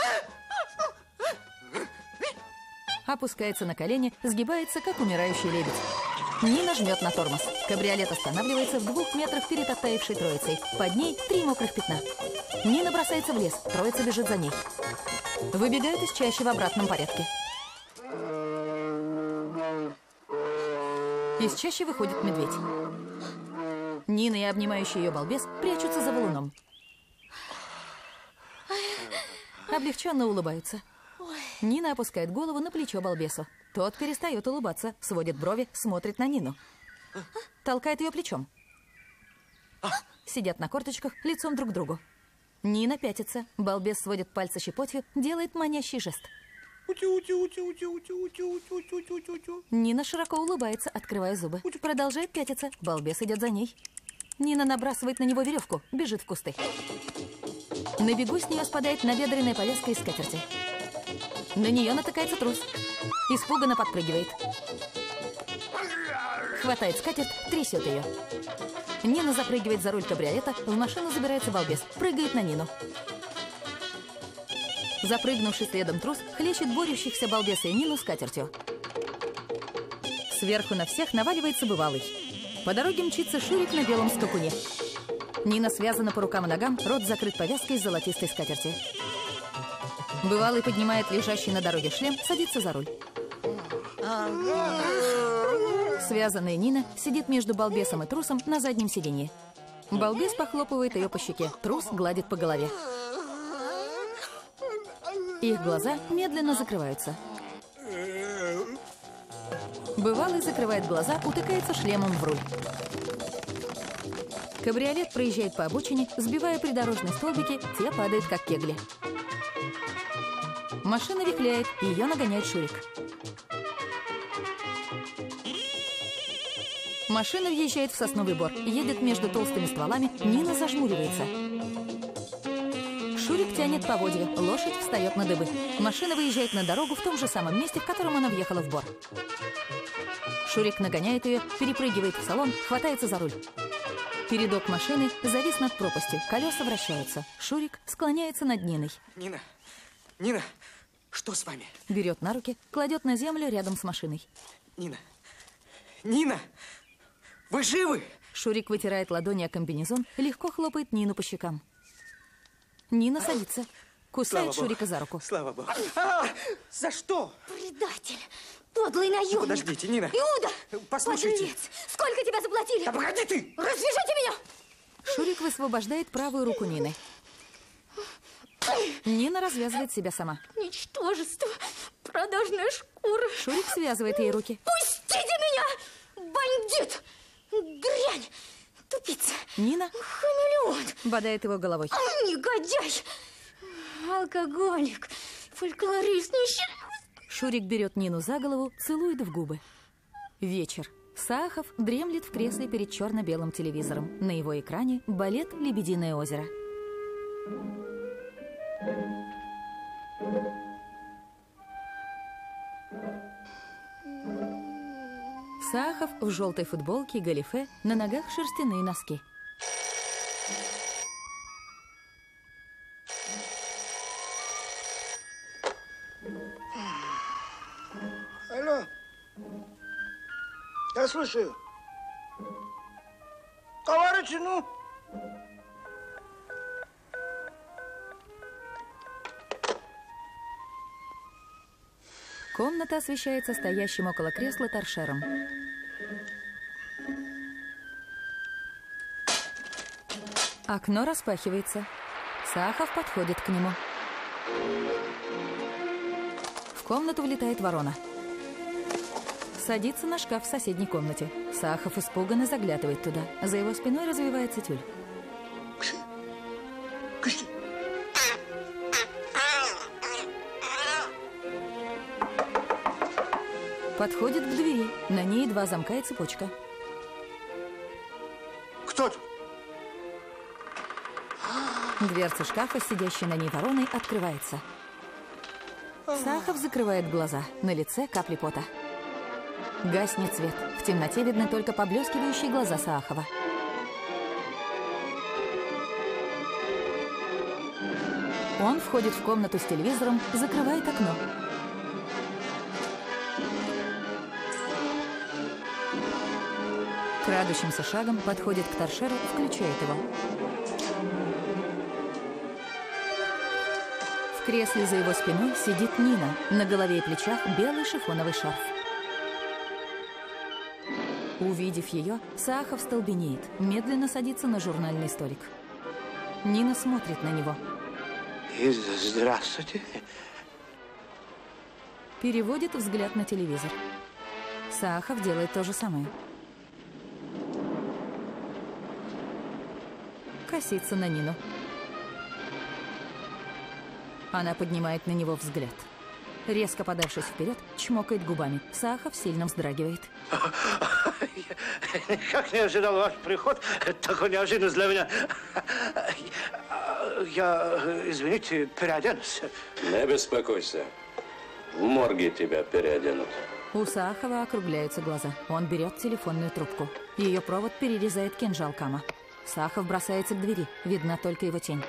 Опускается на колени, сгибается, как умирающий лебедь. Нина жмет на тормоз. Кабриолет останавливается в двух метрах перед оттаившей троицей. Под ней три мокрых пятна. Нина бросается в лес, троица бежит за ней. Выбегают из чащи в обратном порядке. Из чащи выходит медведь. Нина и обнимающий ее балбес прячутся за валуном. Облегченно улыбаются. Нина опускает голову на плечо балбесу. Тот перестает улыбаться, сводит брови, смотрит на Нину. Толкает ее плечом. Сидят на корточках, лицом друг к другу. Нина пятится. Балбес сводит пальцы щепотью, делает манящий жест. Нина широко улыбается, открывая зубы. Продолжает пятиться. Балбес идет за ней. Нина набрасывает на него веревку, бежит в кусты. На бегу с нее спадает набедренная повязка из скатерти. На нее натыкается трус. Испуганно подпрыгивает. Хватает скатерть, трясет ее. Нина запрыгивает за руль кабриолета, в машину забирается балбес, прыгает на Нину. Запрыгнувший следом трус хлещет борющихся балбеса и Нину скатертью. Сверху на всех наваливается бывалый. По дороге мчится Шурик на белом скакуне. Нина связана по рукам и ногам, рот закрыт повязкой из золотистой скатерти. Бывалый поднимает лежащий на дороге шлем, садится за руль. Связанная Нина сидит между балбесом и трусом на заднем сиденье. Балбес похлопывает ее по щеке, трус гладит по голове. Их глаза медленно закрываются. Бывалый закрывает глаза, утыкается шлемом в руль. Кабриолет проезжает по обочине, сбивая придорожные столбики, те падают, как кегли. Машина вихляет, ее нагоняет Шурик. Машина въезжает в сосновый бор, едет между толстыми стволами, Нина зажмуривается. Шурик тянет поводья, лошадь встает на дыбы. Машина выезжает на дорогу в том же самом месте, в котором она въехала в бор. Шурик нагоняет ее, перепрыгивает в салон, хватается за руль. Передок машины завис над пропастью, колеса вращаются. Шурик склоняется над Ниной. Нина, Нина, что с вами? Берет на руки, кладет на землю рядом с машиной. Нина, Нина, вы живы? Шурик вытирает ладони о комбинезон, легко хлопает Нину по щекам. Нина садится, кусает Слава Шурика Богу. за руку. Слава Богу. А, за что? Предатель! Ты Подлый наемник. Подождите, Нина. Иуда! Послушайте. Подлец! Сколько тебя заплатили? Да погоди ты! Развяжите меня! Шурик высвобождает правую руку Нины. Нина развязывает себя сама. Ничтожество! Продажная шкура! Шурик связывает ей руки. Пустите меня! Бандит! Дрянь! Тупица! Нина хамелеон! Бодает его головой. Негодяй! Алкоголик! Фольклорист! Нищий! Шурик берет Нину за голову, целует в губы. Вечер. Саахов дремлет в кресле перед черно-белым телевизором. На его экране балет «Лебединое озеро». Саахов в желтой футболке и галифе, на ногах шерстяные носки. Алло. Я слушаю. Товарищи, ну... Комната освещается стоящим около кресла торшером. Окно распахивается. Саахов подходит к нему. В комнату влетает ворона. Садится на шкаф в соседней комнате. Саахов испуганно заглядывает туда. За его спиной развивается тюль. Подходит к двери. На ней два замка и цепочка. Кто тут? Дверца шкафа, сидящей на ней вороной, открывается. Саахов закрывает глаза. На лице капли пота. Гаснет свет. В темноте видны только поблескивающие глаза Саахова. Он входит в комнату с телевизором, закрывает окно. Крадущимся шагом подходит к торшеру, включает его. В кресле за его спиной сидит Нина. На голове и плечах белый шифоновый шарф. Увидев ее, Саахов столбенеет, медленно садится на журнальный столик. Нина смотрит на него. Здравствуйте. Переводит взгляд на телевизор. Саахов делает то же самое. Косится на Нину. Она поднимает на него взгляд. Резко подавшись вперед, чмокает губами. Саахов сильно вздрагивает. Как не ожидал ваш приход, такой неожиданность для меня. Я, извините, переоденусь. Не беспокойся. В морге тебя переоденут. У Саахова округляются глаза. Он берет телефонную трубку. Ее провод перерезает кинжал Кама. Саахов бросается к двери. Видна только его тень.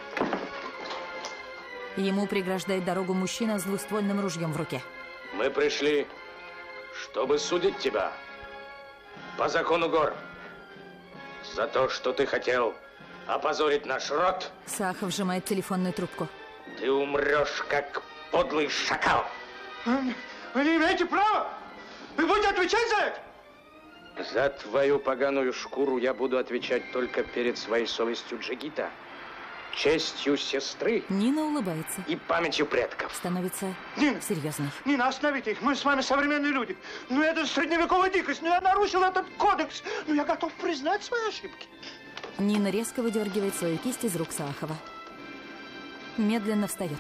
Ему преграждает дорогу мужчина с двуствольным ружьем в руке. Мы пришли, чтобы судить тебя по закону гор за то, что ты хотел опозорить наш род. Саахов сжимает телефонную трубку. Ты умрешь, как подлый шакал. Вы, вы не имеете права. Вы будете отвечать за это. За твою поганую шкуру я буду отвечать только перед своей совестью джигита, честью сестры. Нина улыбается. И памятью предков. Становится Нина, серьезной. Нина, остановите их. Мы с вами современные люди. Ну, это средневековая дикость. Ну, я нарушил этот кодекс. Ну, я готов признать свои ошибки. Нина резко выдергивает свою кисть из рук Саахова. Медленно встает.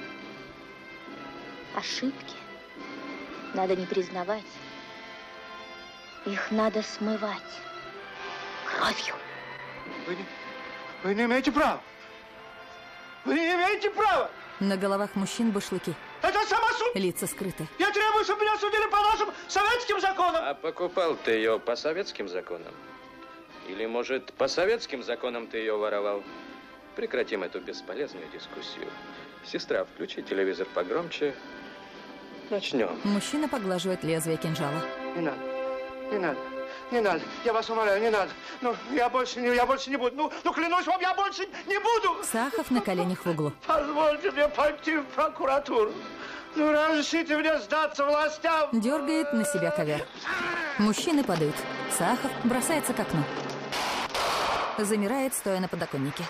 Ошибки надо не признавать. Их надо смывать кровью. Вы не, вы не имеете права. Вы не имеете права. На головах мужчин башлыки. Это самосуд. Лица скрыты. Я требую, чтобы меня судили по нашим советским законам. А покупал ты ее по советским законам? Или, может, по советским законам ты ее воровал? Прекратим эту бесполезную дискуссию. Сестра, включи телевизор погромче. Начнем. Мужчина поглаживает лезвие кинжала. Не надо, не надо, не надо. Я вас умоляю, не надо. Ну, я больше не, я больше не буду. Ну, ну, клянусь вам, я больше не буду. Саахов на коленях в углу. Позвольте мне пойти в прокуратуру. Ну, разрешите мне сдаться властям. Дергает на себя ковер. Мужчины падают. Саахов бросается к окну. Замирает, стоя на подоконнике.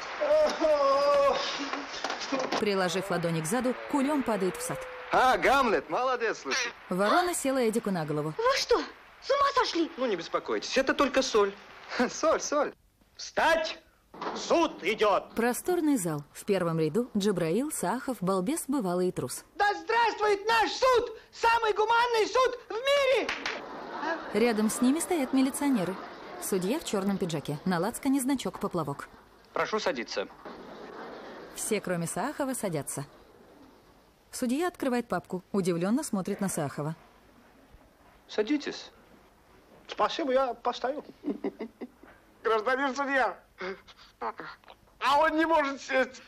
Приложив ладони к заду, кулем падает в сад. А, Гамлет, молодец, слушай. Ворона села Эдику на голову. Вы что, с ума сошли? Ну, не беспокойтесь, это только соль. Соль, соль. Встать! Суд идет! Просторный зал. В первом ряду Джабраил, Саахов, балбес, бывалый и трус. Да здравствует наш суд! Самый гуманный суд в мире! Рядом с ними стоят милиционеры. Судья в черном пиджаке. На лацкане значок поплавок. Прошу садиться. Все, кроме Саахова, садятся. Судья открывает папку. Удивленно смотрит на Саахова. Садитесь. Спасибо, я постою. Гражданин судья, а он не может сесть.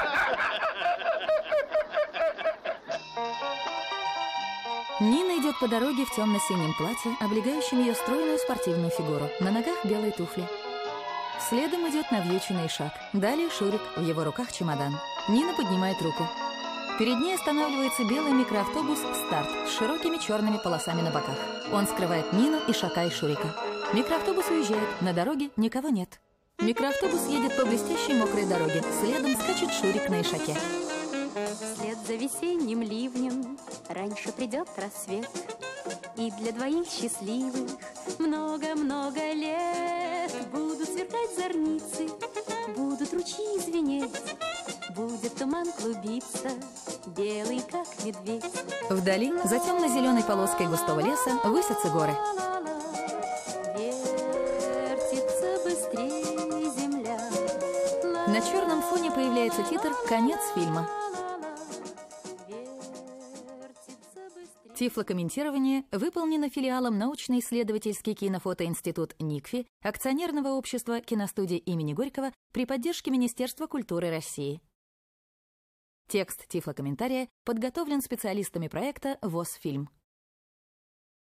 Нина идет по дороге в темно-синем платье, облегающем ее стройную спортивную фигуру. На ногах белые туфли. Следом идет навьюченный шаг. Далее Шурик, в его руках чемодан. Нина поднимает руку. Перед ней останавливается белый микроавтобус «Старт» с широкими черными полосами на боках. Он скрывает Нину, Ишака и Шурика. Микроавтобус уезжает. На дороге никого нет. Микроавтобус едет по блестящей мокрой дороге. Следом скачет Шурик на Ишаке. Вслед за весенним ливнем раньше придет рассвет. И для двоих счастливых много-много лет будут сверкать зорницы, будут ручьи звенеть, будет туман клубиться, белый как медведь. Вдали, за темно-зеленой полоской густого леса, высятся горы. Вертится быстрее земля. На черном фоне появляется титр «Конец фильма». Тифлокомментирование выполнено филиалом научно-исследовательский кинофотоинститут НИКФИ акционерного общества киностудии имени Горького при поддержке Министерства культуры России. Текст тифлокомментария подготовлен специалистами проекта ВОС-фильм.